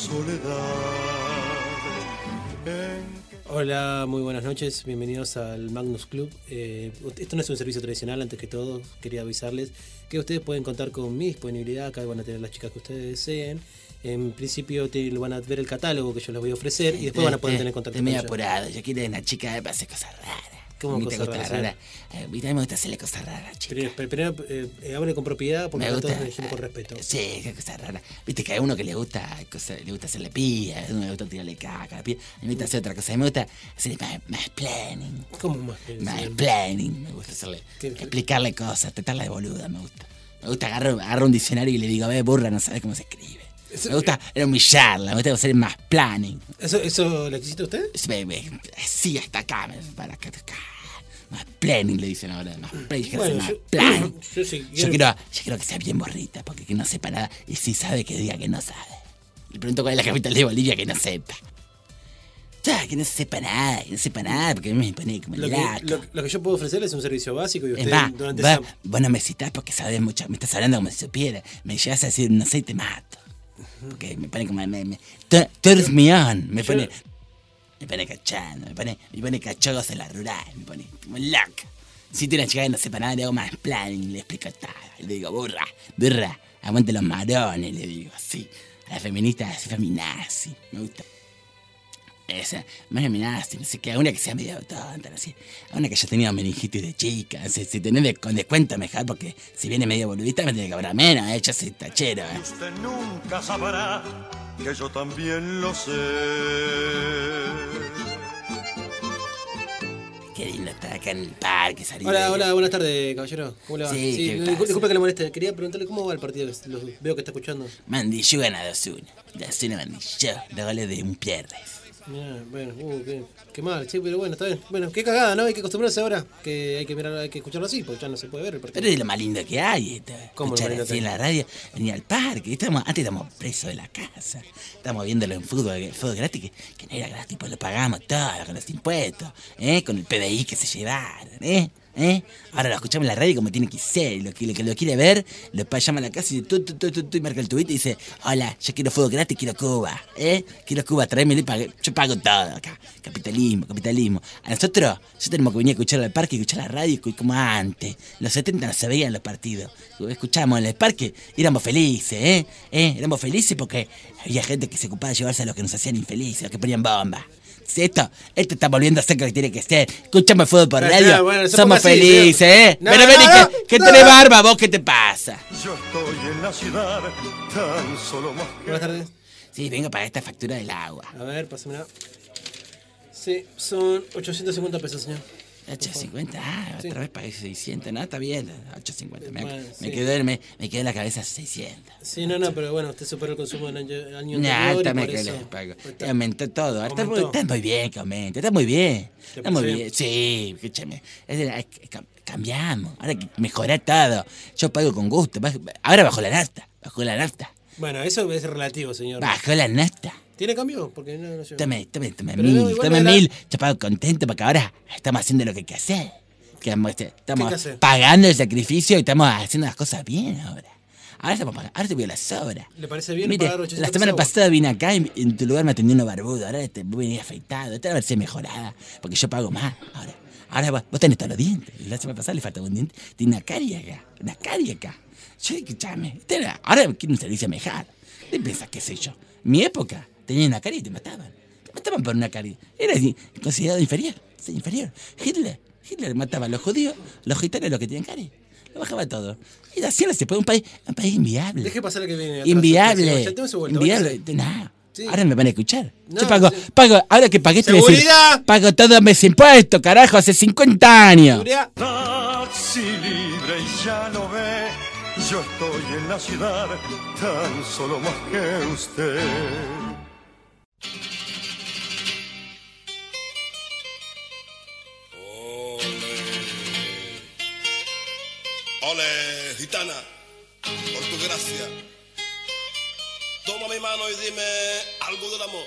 F: soledad.
B: Hola, muy buenas noches, bienvenidos al Magnus Club. Esto no es un servicio tradicional, antes que todo quería avisarles que ustedes pueden contar con mi disponibilidad, acá van a tener las chicas que ustedes deseen. En principio van a ver el catálogo que yo les voy a ofrecer y después van a poder tener contacto
A: Estoy
B: con
A: medio
B: ellas.
A: apurado. Yo quiero una chica que hace cosas raras.
B: ¿Cómo
A: A mí
B: cosas
A: te gusta
B: raras,
A: A mí también me gusta hacerle cosas raras, chica.
B: Pero hable con propiedad porque
A: Me
B: nosotros
A: gusta.
B: le dijimos con respeto.
A: Sí, qué cosa rara. Viste que hay uno que le gusta hacerle pía, a uno le gusta tirarle caca a la pía. A mí me gusta hacer otra cosa. A mí me gusta hacerle más planning.
B: ¿Cómo más?
A: Más planning. Me gusta hacerle, explicarle cosas, tratarla de boluda, me gusta. Me gusta agarro un diccionario y le digo, burra, no sabes cómo se escribe. Me gusta humillarla, me gusta hacer más planning.
B: ¿Eso lo existe usted?
A: Sí, hasta acá, para acá. Más planning le dicen ahora, más planning.
B: Bueno,
A: Más
B: yo-
A: planning.
B: yo sí
A: Yo
B: quiero-
A: quiero que sea bien borrita, porque que no sepa nada. Y si sabe, que diga que no sabe. Le pregunto cuál es la capital de Bolivia, que no sepa. Ya, que no sepa nada, porque me pone como
B: Lo
A: el
B: que yo puedo ofrecerles es un servicio básico y usted
A: Es más,
B: durante
A: vos,
B: esa...
A: vos no me citás porque sabés mucho, me estás hablando como si supiera. Me llegas a decir, no sé, y te mato. Porque me pone como... Turns me on. Me pone cachando, me pone cachogos en la rural, me pone como loco. Si tú una chica que no sepa nada, le hago más planning, le explico todo. Le digo, burra, aguante los marones, le digo, así. A la feminista, así, feminazi, me gusta. Esa, más feminazi, no sé qué, una que sea medio tonta, no sé. Una que haya tenido meningitis de chica, si tenés con descuento mejor, porque si viene medio boludita me tiene que cobrar menos, yo soy tachero,
F: Y usted nunca sabrá que yo también lo sé.
A: Qué lindo estar acá en el parque, salir.
B: Hola, buenas tardes, caballero. ¿Cómo le va?
A: Sí, ¿qué
B: disculpe
A: pasa?
B: que le moleste. Quería preguntarle cómo va el partido. Veo que está escuchando.
A: Mandillú gana 2-1. 2-1 Mandillú. Los goles de un Pierres.
B: Bueno, qué mal, sí, pero bueno, está bien. Bueno, qué cagada, ¿no? Hay que acostumbrarse ahora. Que hay que mirar, hay que escucharlo así, porque ya no se puede ver el partido.
A: Pero es lo más lindo que hay.
B: ¿Cómo lo
A: Escuchar
B: más lindo
A: así
B: que
A: en
B: hay?
A: la radio, venir al parque. Antes estábamos presos de la casa. Estábamos viéndolo en fútbol gratis, que no era gratis, pues lo pagamos todo con los impuestos, con el PDI que se llevaron, Ahora lo escuchamos en la radio como tiene que ser. Lo que lo quiere ver, lo llama a la casa y y marca el tubito y dice: hola, yo quiero fuego gratis, quiero Cuba. Quiero Cuba, tráeme, yo pago todo acá. Capitalismo. Nosotros tenemos que venir a escuchar al parque, escuchar la radio como antes. Los 70 no se veían los partidos. Escuchábamos en el parque y éramos felices, Éramos felices porque había gente que se ocupaba de llevarse a los que nos hacían infelices, los que ponían bombas. Esto está volviendo a ser lo que tiene que ser. Escuchame fútbol por radio.
B: Bueno,
A: somos
B: así,
A: felices,
B: No,
A: Pero vení, que tenés barba, vos, ¿qué te pasa?
F: Yo estoy en la ciudad, tan solo más que...
B: Buenas tardes.
A: Sí, vengo a pagar esta factura del agua.
B: A ver, pásamela. Sí, son 850 pesos, señor.
A: 850,
B: Sí.
A: otra vez pagué 600, no, está bien, 850.
B: Bueno, sí.
A: Me quedó en la cabeza 600.
B: Sí, no, pero bueno, usted superó el consumo del año
A: No,
B: anterior y
A: también
B: por
A: que
B: eso...
A: les pago.
B: Está-
A: Aumentó todo. Está
B: Aumentó.
A: muy bien que aumente, está muy bien.
B: ¿Te
A: Está muy
B: parece
A: bien. Sí, escúchame. Cambiamos, ahora hay que mejorar todo. Yo pago con gusto. Ahora bajo la nafta.
B: Bueno, eso es relativo, señor.
A: Bajo la nafta.
B: ¿Tiene cambio? Porque no sé.
A: Tome
B: Pero
A: mil,
B: no, igual
A: tome
B: no era-
A: 1000. Yo pago contento porque ahora estamos haciendo lo que hay que hacer. Estamos
B: ¿Qué hay que hacer?
A: pagando el sacrificio y estamos haciendo las cosas bien ahora. Ahora te voy a las obras.
B: ¿Le parece bien
A: Mire,
B: pagar 800
A: la semana
B: pesos?
A: pasada vine acá y en tu lugar me atendió uno barbudo. Ahora voy a venir afeitado. Esta va a ser mejorada. Porque yo pago más ahora vos tenés todos los dientes. La semana pasada le faltaba un diente. Tiene una carie acá. Yo, escuchame. Ahora quiero un servicio mejor. ¿Qué pensás que soy yo? Mi época tenía una carie y te mataban. Te mataban por una carie. Era considerado inferior. Sí, inferior. Hitler mataba a los judíos, los gitanos, los que tienen carie. Lo bajaba todo. Y así no se puede. Un país inviable.
B: Deje pasar la que viene. atrás.
A: Inviable.
B: Ya tengo su vuelta.
A: Inviable. No.
B: Sí.
A: Ahora me van a escuchar.
B: No,
A: Yo pago,
B: sí.
A: ahora que pagué, te voy a decir,
B: ¡Seguridad!
A: pago todos mis impuestos, carajo, hace 50 años.
B: Seguridad.
F: Taxi libre y ya lo ve, yo estoy en la ciudad, tan solo más que usted.
G: Ole, gitana, por tu gracia. Toma mi mano y dime algo del amor.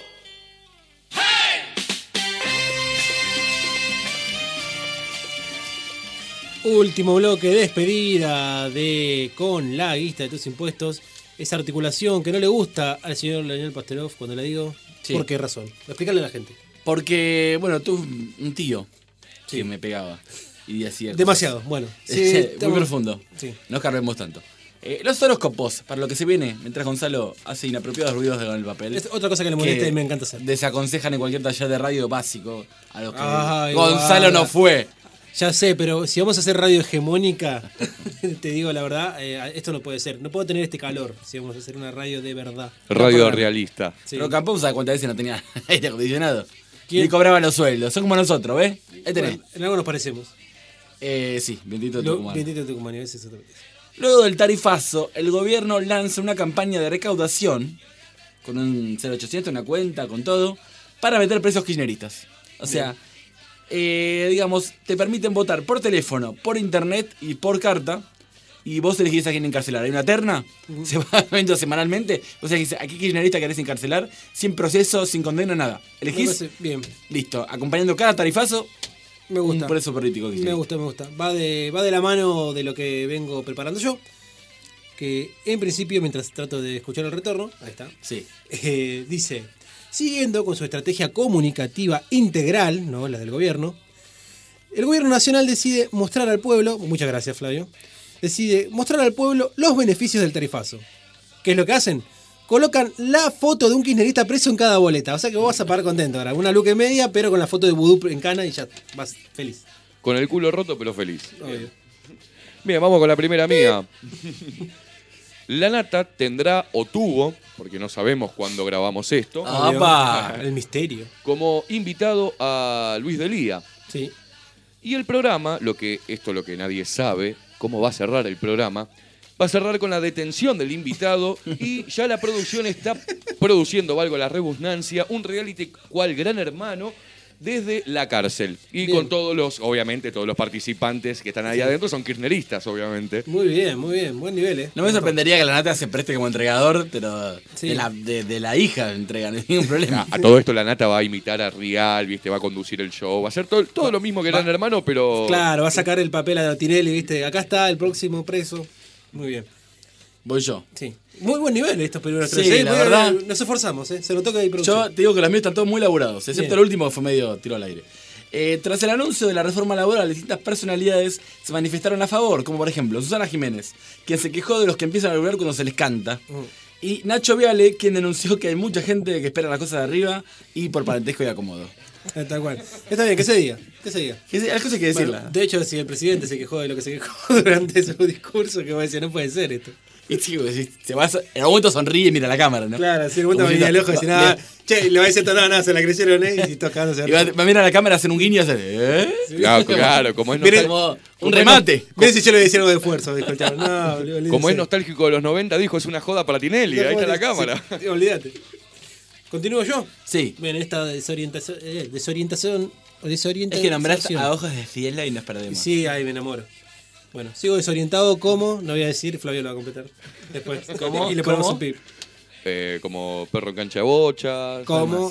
B: Último bloque de despedida de Con la Guista de tus impuestos. Esa articulación que no le gusta al señor Leonel Pastelov cuando le digo.
A: Sí.
B: ¿Por qué razón? Explícale a la gente.
A: Porque, bueno, tuve un tío
B: Sí.
A: que me pegaba y decía cosas.
B: Demasiado, bueno.
A: Sí, muy profundo.
B: Sí.
A: No carguemos tanto. Los horóscopos, para lo que se viene, mientras Gonzalo hace inapropiados ruidos con el papel.
B: Es otra cosa que le molesta y me encanta hacer.
A: Desaconsejan en cualquier taller de radio básico a los que
B: Ay,
A: Gonzalo
B: guarda.
A: no fue.
B: Ya sé, pero si vamos a hacer radio hegemónica, te digo la verdad, esto no puede ser. No puedo tener este calor si vamos a hacer una radio de verdad.
C: Radio realista.
B: Sí.
A: Pero Campos, ¿sabes cuántas veces no tenía aire acondicionado?
B: ¿Quién?
A: Y cobraba los sueldos. Son como nosotros, ¿ves? Ahí tenés.
B: Bueno, en algo nos parecemos.
A: Sí, bendito Tucumán.
B: Bendito Tucumán, ese es otro.
A: Luego del tarifazo, el gobierno lanza una campaña de recaudación con un 0800, una cuenta, con todo, para meter presos kirchneristas. O sea, digamos, te permiten votar por teléfono, por internet y por carta. Y vos elegís a quién encarcelar. Hay una terna, se va viendo semanalmente. O sea, ¿a qué kirchnerista querés encarcelar? Sin proceso, sin condena, nada.
B: Me
A: Elegís,
B: parece bien,
A: listo, acompañando cada tarifazo,
B: me gusta.
A: un preso político.
B: Me gusta. Va de la mano de lo que vengo preparando yo. Que en principio, mientras trato de escuchar el retorno, ahí está.
A: Sí.
B: Dice, siguiendo con su estrategia comunicativa integral, no la del gobierno, el gobierno nacional decide mostrar al pueblo, muchas gracias Flavio, decide mostrar al pueblo los beneficios del tarifazo. ¿Qué es lo que hacen? Colocan la foto de un kirchnerista preso en cada boleta. O sea que vos vas a pagar contento ahora. Una luca y media, pero con la foto de Vudú en cana y ya vas feliz.
C: Con el culo roto, pero feliz.
B: Obvio.
C: Bien, vamos con la primera amiga. La Nata tendrá o tuvo, porque no sabemos cuándo grabamos esto,
B: Obvio.
A: ¡Apa!
B: El misterio.
C: como invitado a Luis Delía.
B: Sí.
C: Y el programa, lo que nadie sabe, cómo va a cerrar el programa, va a cerrar con la detención del invitado y ya la producción está produciendo, valgo la redundancia, un reality cual Gran Hermano, desde la cárcel. Y
B: Bien.
C: con todos los, obviamente, todos los participantes que están ahí adentro son kirchneristas, obviamente.
B: Muy bien, buen nivel, ¿eh?
A: No me sorprendería que la Nata se preste como entregador, pero
B: Sí.
A: de la hija entrega, no hay ningún problema.
C: A todo esto la Nata va a imitar a Rial, ¿viste? Va a conducir el show, va a hacer todo lo mismo que Gran Hermano, pero...
B: Claro, va a sacar el papel a Tinelli, ¿viste? Acá está el próximo preso. Muy bien.
A: Voy yo.
B: Sí. Muy buen nivel estos primeros
A: Sí,
B: tres. ¿eh?
A: la verdad.
B: Nos esforzamos, ¿eh? Se notó que hay
A: Yo
B: producción.
A: te digo que los míos están todos muy laburados, excepto
B: Bien.
A: el último que fue medio tiro al aire. Tras el anuncio de la reforma laboral, distintas personalidades se manifestaron a favor, como por ejemplo Susana Jiménez, quien se quejó de los que empiezan a laburar cuando se les canta. Y Nacho Viale, quien denunció que hay mucha gente que espera las cosas de arriba y por parentesco y acomodo.
B: Tal cual. Está bien, que se diga.
A: Las cosas hay que decirlas.
B: Bueno, de hecho, si el presidente se quejó de lo que se quejó durante su discurso, que va a decir, no puede ser esto.
A: Y sí, en algún momento sonríe y mira a la cámara, ¿no?
B: Claro, si el momento
A: Como
B: venía
A: si
B: el ojo y dice, nada, che, le va a decir, no, se la creyeron, ¿eh? Y si tocándose.
A: Y va a mirar a la cámara, hacer un guiño y hacer,
C: Claro, como es
B: Miren,
A: Como un
C: es
A: remate.
B: Mira si yo le decía algo de esfuerzo, dijo el chavo. No, olvídate.
C: Como es nostálgico de los 90, dijo, es una joda para Tinelli, ahí está la cámara.
B: Sí, olvídate. ¿Continúo yo?
A: Sí.
B: Bien, esta desorientación.
A: Es que nombraste a ojos de Fiela y nos perdemos.
B: Sí, ahí me enamoro. Bueno, sigo desorientado como, no voy a decir, Flavio lo va a completar después.
A: ¿Cómo?
B: Y le ponemos
A: ¿Cómo?
B: un pip.
C: Como perro en cancha de bocha.
B: Como.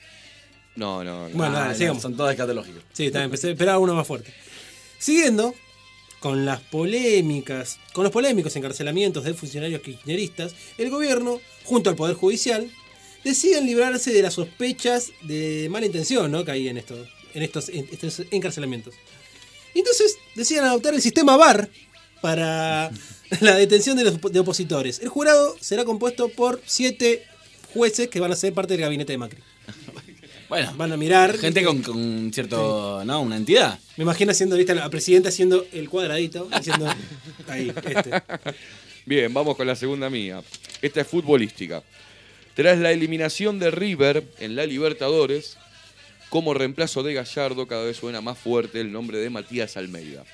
C: No.
B: Bueno, dale,
A: no,
B: sigamos.
A: son todos escatológicos.
B: Sí, está bien, esperaba uno más fuerte. Siguiendo con las polémicas, con los polémicos encarcelamientos de funcionarios kirchneristas, el gobierno, junto al Poder Judicial, deciden librarse de las sospechas de mala intención, ¿no? que hay en estos encarcelamientos. Y entonces deciden adoptar el sistema VAR para la detención de opositores. El jurado será compuesto por 7 jueces que van a ser parte del gabinete de Macri.
A: Bueno,
B: Van a mirar.
A: gente con cierto, ¿no? Una entidad.
B: Me imagino haciendo, ¿viste? La presidenta haciendo el cuadradito, diciendo ahí,
C: Bien, vamos con la segunda mía. Esta es futbolística. Tras la eliminación de River en la Libertadores, como reemplazo de Gallardo, cada vez suena más fuerte el nombre de Matías Almeida.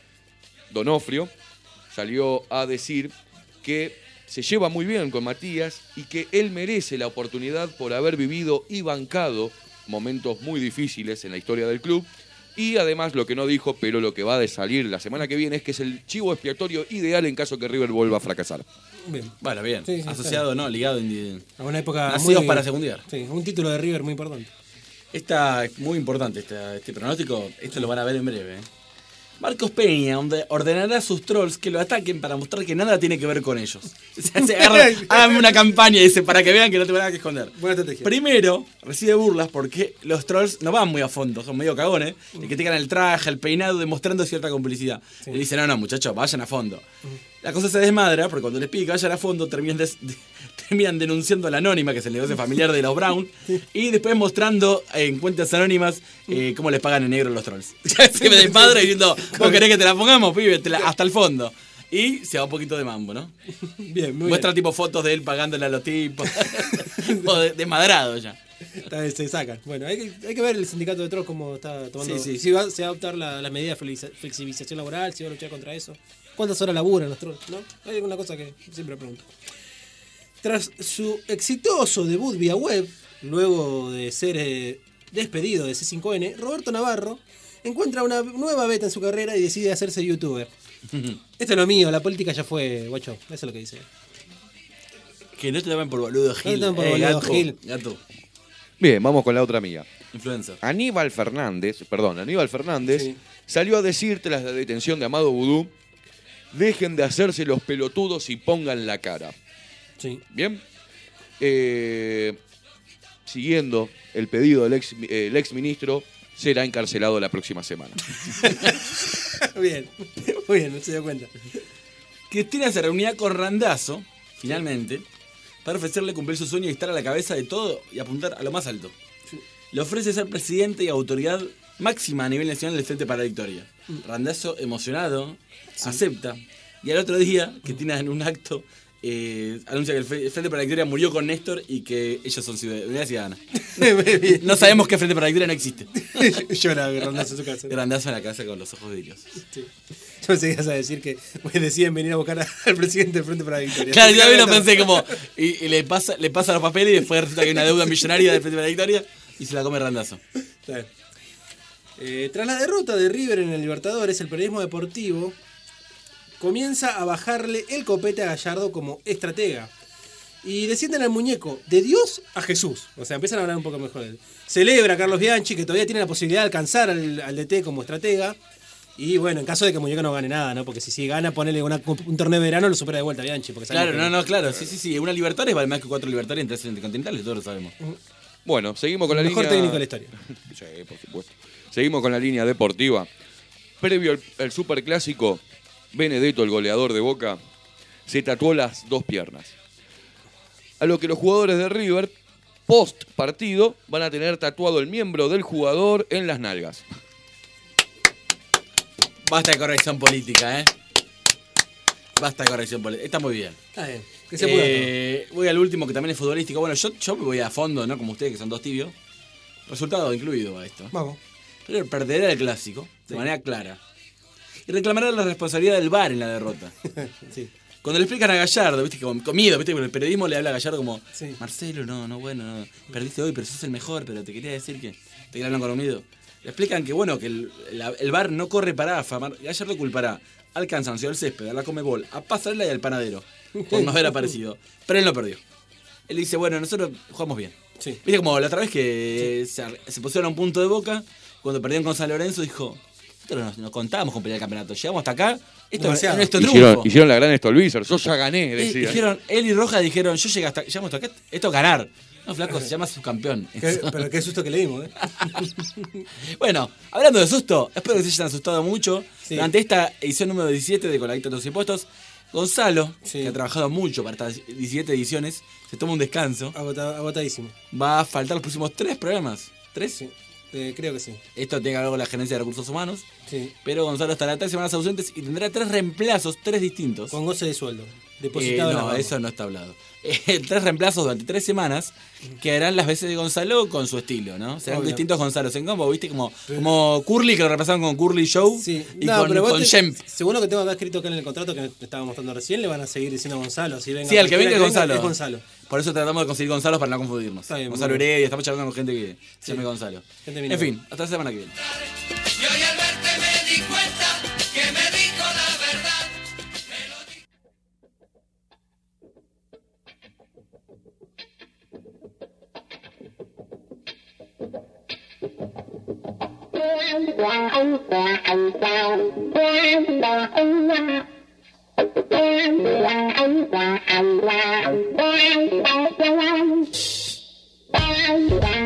C: Donofrio salió a decir que se lleva muy bien con Matías y que él merece la oportunidad por haber vivido y bancado momentos muy difíciles en la historia del club. Y además, lo que no dijo, pero lo que va a salir la semana que viene, es que es el chivo expiatorio ideal en caso que River vuelva a fracasar.
B: Bien.
A: Bueno, bien.
B: Sí, sí,
A: Asociado, ¿no? Ligado.
B: A una época
A: Nacidos para segundear.
B: Sí, un título de River muy importante.
A: Esta es muy importante, este pronóstico. Esto lo van a ver en breve. Marcos Peña ordenará a sus trolls que lo ataquen para mostrar que nada tiene que ver con ellos. O sea, háganme una campaña, dice, para que vean que no te van a que esconder.
B: Buena estrategia.
A: Primero, recibe burlas porque los trolls no van muy a fondo, son medio cagones. Y que tengan el traje, el peinado, demostrando cierta complicidad.
B: Sí.
A: Le dicen, no, muchachos, vayan a fondo. La cosa se desmadra porque cuando les pide que vayan a fondo terminan denunciando a la Anónima, que es el negocio familiar de los Brown, y después mostrando en cuentas anónimas cómo les pagan en negro los trolls. Se me desmadra diciendo, ¿vos querés que te la pongamos, pibe? Hasta el fondo. Y se va un poquito de mambo, ¿no?
B: Bien, muy
A: Muestra
B: bien.
A: tipo fotos de él pagándole a los tipos. O desmadrado ya.
B: Se sacan. Bueno, hay que ver el sindicato de trolls cómo está tomando.
A: Sí.
B: Si va a adoptar la medida de flexibilización laboral, si va a luchar contra eso. ¿Cuántas horas laburan los trolls? ¿No? Hay alguna cosa que siempre pregunto. Tras su exitoso debut vía web, luego de ser despedido de C5N, Roberto Navarro encuentra una nueva beta en su carrera y decide hacerse youtuber. Esto es lo mío, la política ya fue, guacho. Eso es lo que dice.
A: Que no te tomen por boludo, Gil.
B: No te tomen por boludo,
A: gato,
B: Gil.
A: Gato.
C: Bien, vamos con la otra mía.
A: Influencer.
C: Aníbal Fernández
B: Sí.
C: salió a decir tras la detención de Amado Vudú, dejen de hacerse los pelotudos y pongan la cara.
B: Sí.
C: Bien. Siguiendo el pedido del ex ministro, será encarcelado la próxima semana.
B: Bien, muy bien, no se dio cuenta.
A: Cristina se reunía con Randazzo, finalmente, para ofrecerle cumplir su sueño y estar a la cabeza de todo y apuntar a lo más alto. Le ofrece ser presidente y autoridad máxima a nivel nacional del Frente para la Victoria. Randazzo, emocionado, acepta. Y al otro día, Cristina en un acto anuncia que el Frente para la Victoria murió con Néstor y que ellos son ciudadanas. No sabemos que Frente para la Victoria no existe.
B: Llora Randazzo en su casa.
A: Randazzo en la casa con los ojos vidriosos.
B: Sí. Yo pensé que ibas a decir que deciden venir a buscar al presidente del Frente para la Victoria.
A: Claro, yo también lo pensé como. Y le pasa los papeles y después resulta que hay una deuda millonaria del Frente para la Victoria y se la come Randazzo.
B: Está bien. Tras la derrota de River en el Libertadores, el periodismo deportivo comienza a bajarle el copete a Gallardo como estratega. Y descienden al muñeco de Dios a Jesús. O sea, empiezan a hablar un poco mejor de él. Celebra a Carlos Bianchi, que todavía tiene la posibilidad de alcanzar al DT como estratega. Y bueno, en caso de que Muñeco no gane nada, ¿no? Porque si gana, ponele un torneo de verano, lo supera de vuelta Bianchi. Porque
A: claro, claro. Sí. Una Libertadores vale más que 4 Libertadores en 3 intercontinentales, todos lo sabemos.
C: Bueno, seguimos con la
B: mejor
C: línea...
B: técnico de la historia.
C: Sí, por supuesto. Seguimos con la línea deportiva. Previo al Superclásico, Benedetto, el goleador de Boca, se tatuó las 2 piernas. A lo que los jugadores de River, post partido, van a tener tatuado el miembro del jugador en las nalgas.
A: Basta de corrección política, ¿eh? Basta de corrección política. Está muy bien.
B: Está bien. Que se pueda.
A: Voy al último, que también es futbolístico. Bueno, yo me voy a fondo, ¿no? Como ustedes, que son 2 tibios. Resultado incluido a esto.
B: Vamos.
A: Pero perderá el clásico, de manera clara. Y reclamará la responsabilidad del VAR en la derrota.
B: Sí.
A: Cuando le explican a Gallardo, viste, con miedo, viste, con el periodismo le habla a Gallardo como,
B: sí.
A: Marcelo, no, perdiste hoy, pero sos el mejor, pero te quería decir que te hablan con miedo. Le explican que, bueno, que el VAR no corre para AFA. Gallardo culpará al cansancio, al césped, a la Conmebol, a Pasarela y al panadero, por no haber aparecido. Pero él no perdió. Él dice, bueno, nosotros jugamos bien.
B: Sí.
A: Viste, como la otra vez que se pusieron a un punto de Boca, cuando perdieron con San Lorenzo, dijo, nosotros nos contábamos con pelear el campeonato, llegamos hasta acá, esto es nuestro triunfo.
C: Hicieron la gran Stolbizer, yo ya gané, decían.
A: Dijeron, él y Rojas dijeron, llegamos hasta acá, esto es ganar. No, flaco, se llama subcampeón.
B: Pero qué susto que le dimos, ¿eh?
A: Bueno, hablando de susto, espero que se hayan asustado mucho.
B: Sí.
A: Durante esta edición número 17 de Coladictos de los Impuestos, Gonzalo,
B: sí,
A: que ha trabajado mucho para estas 17 ediciones, se toma un descanso.
B: Agotadísimo.
A: Va a faltar los próximos 3 programas. ¿3?
B: Sí. Creo que sí.
A: Esto tiene que ver con la gerencia de recursos humanos.
B: Sí.
A: Pero Gonzalo estará 3 semanas ausentes y tendrá 3 reemplazos, 3 distintos.
B: Con goce de sueldo. Depositado
A: no, eso no está hablado. 3 reemplazos durante 3 semanas que harán las veces de Gonzalo con su estilo, ¿no? Serán distintos Gonzalos en combo, ¿viste? Como Curly, que lo repasaron con Curly Show.
B: Sí.
A: Y con Shemp.
B: Según lo que tengo acá escrito acá en el contrato que te estaba mostrando recién, le van a seguir diciendo Gonzalo. Así venga,
A: sí, al que venga es Gonzalo.
B: Es Gonzalo.
A: Por eso tratamos de conseguir Gonzalo para no confundirnos.
B: Está bien,
A: Gonzalo Heredia, estamos charlando con gente que se llame Gonzalo.
B: En
A: fin, hasta la semana que viene.
D: Y hoy al verte me di cuenta que me dijo la verdad.
H: Bye.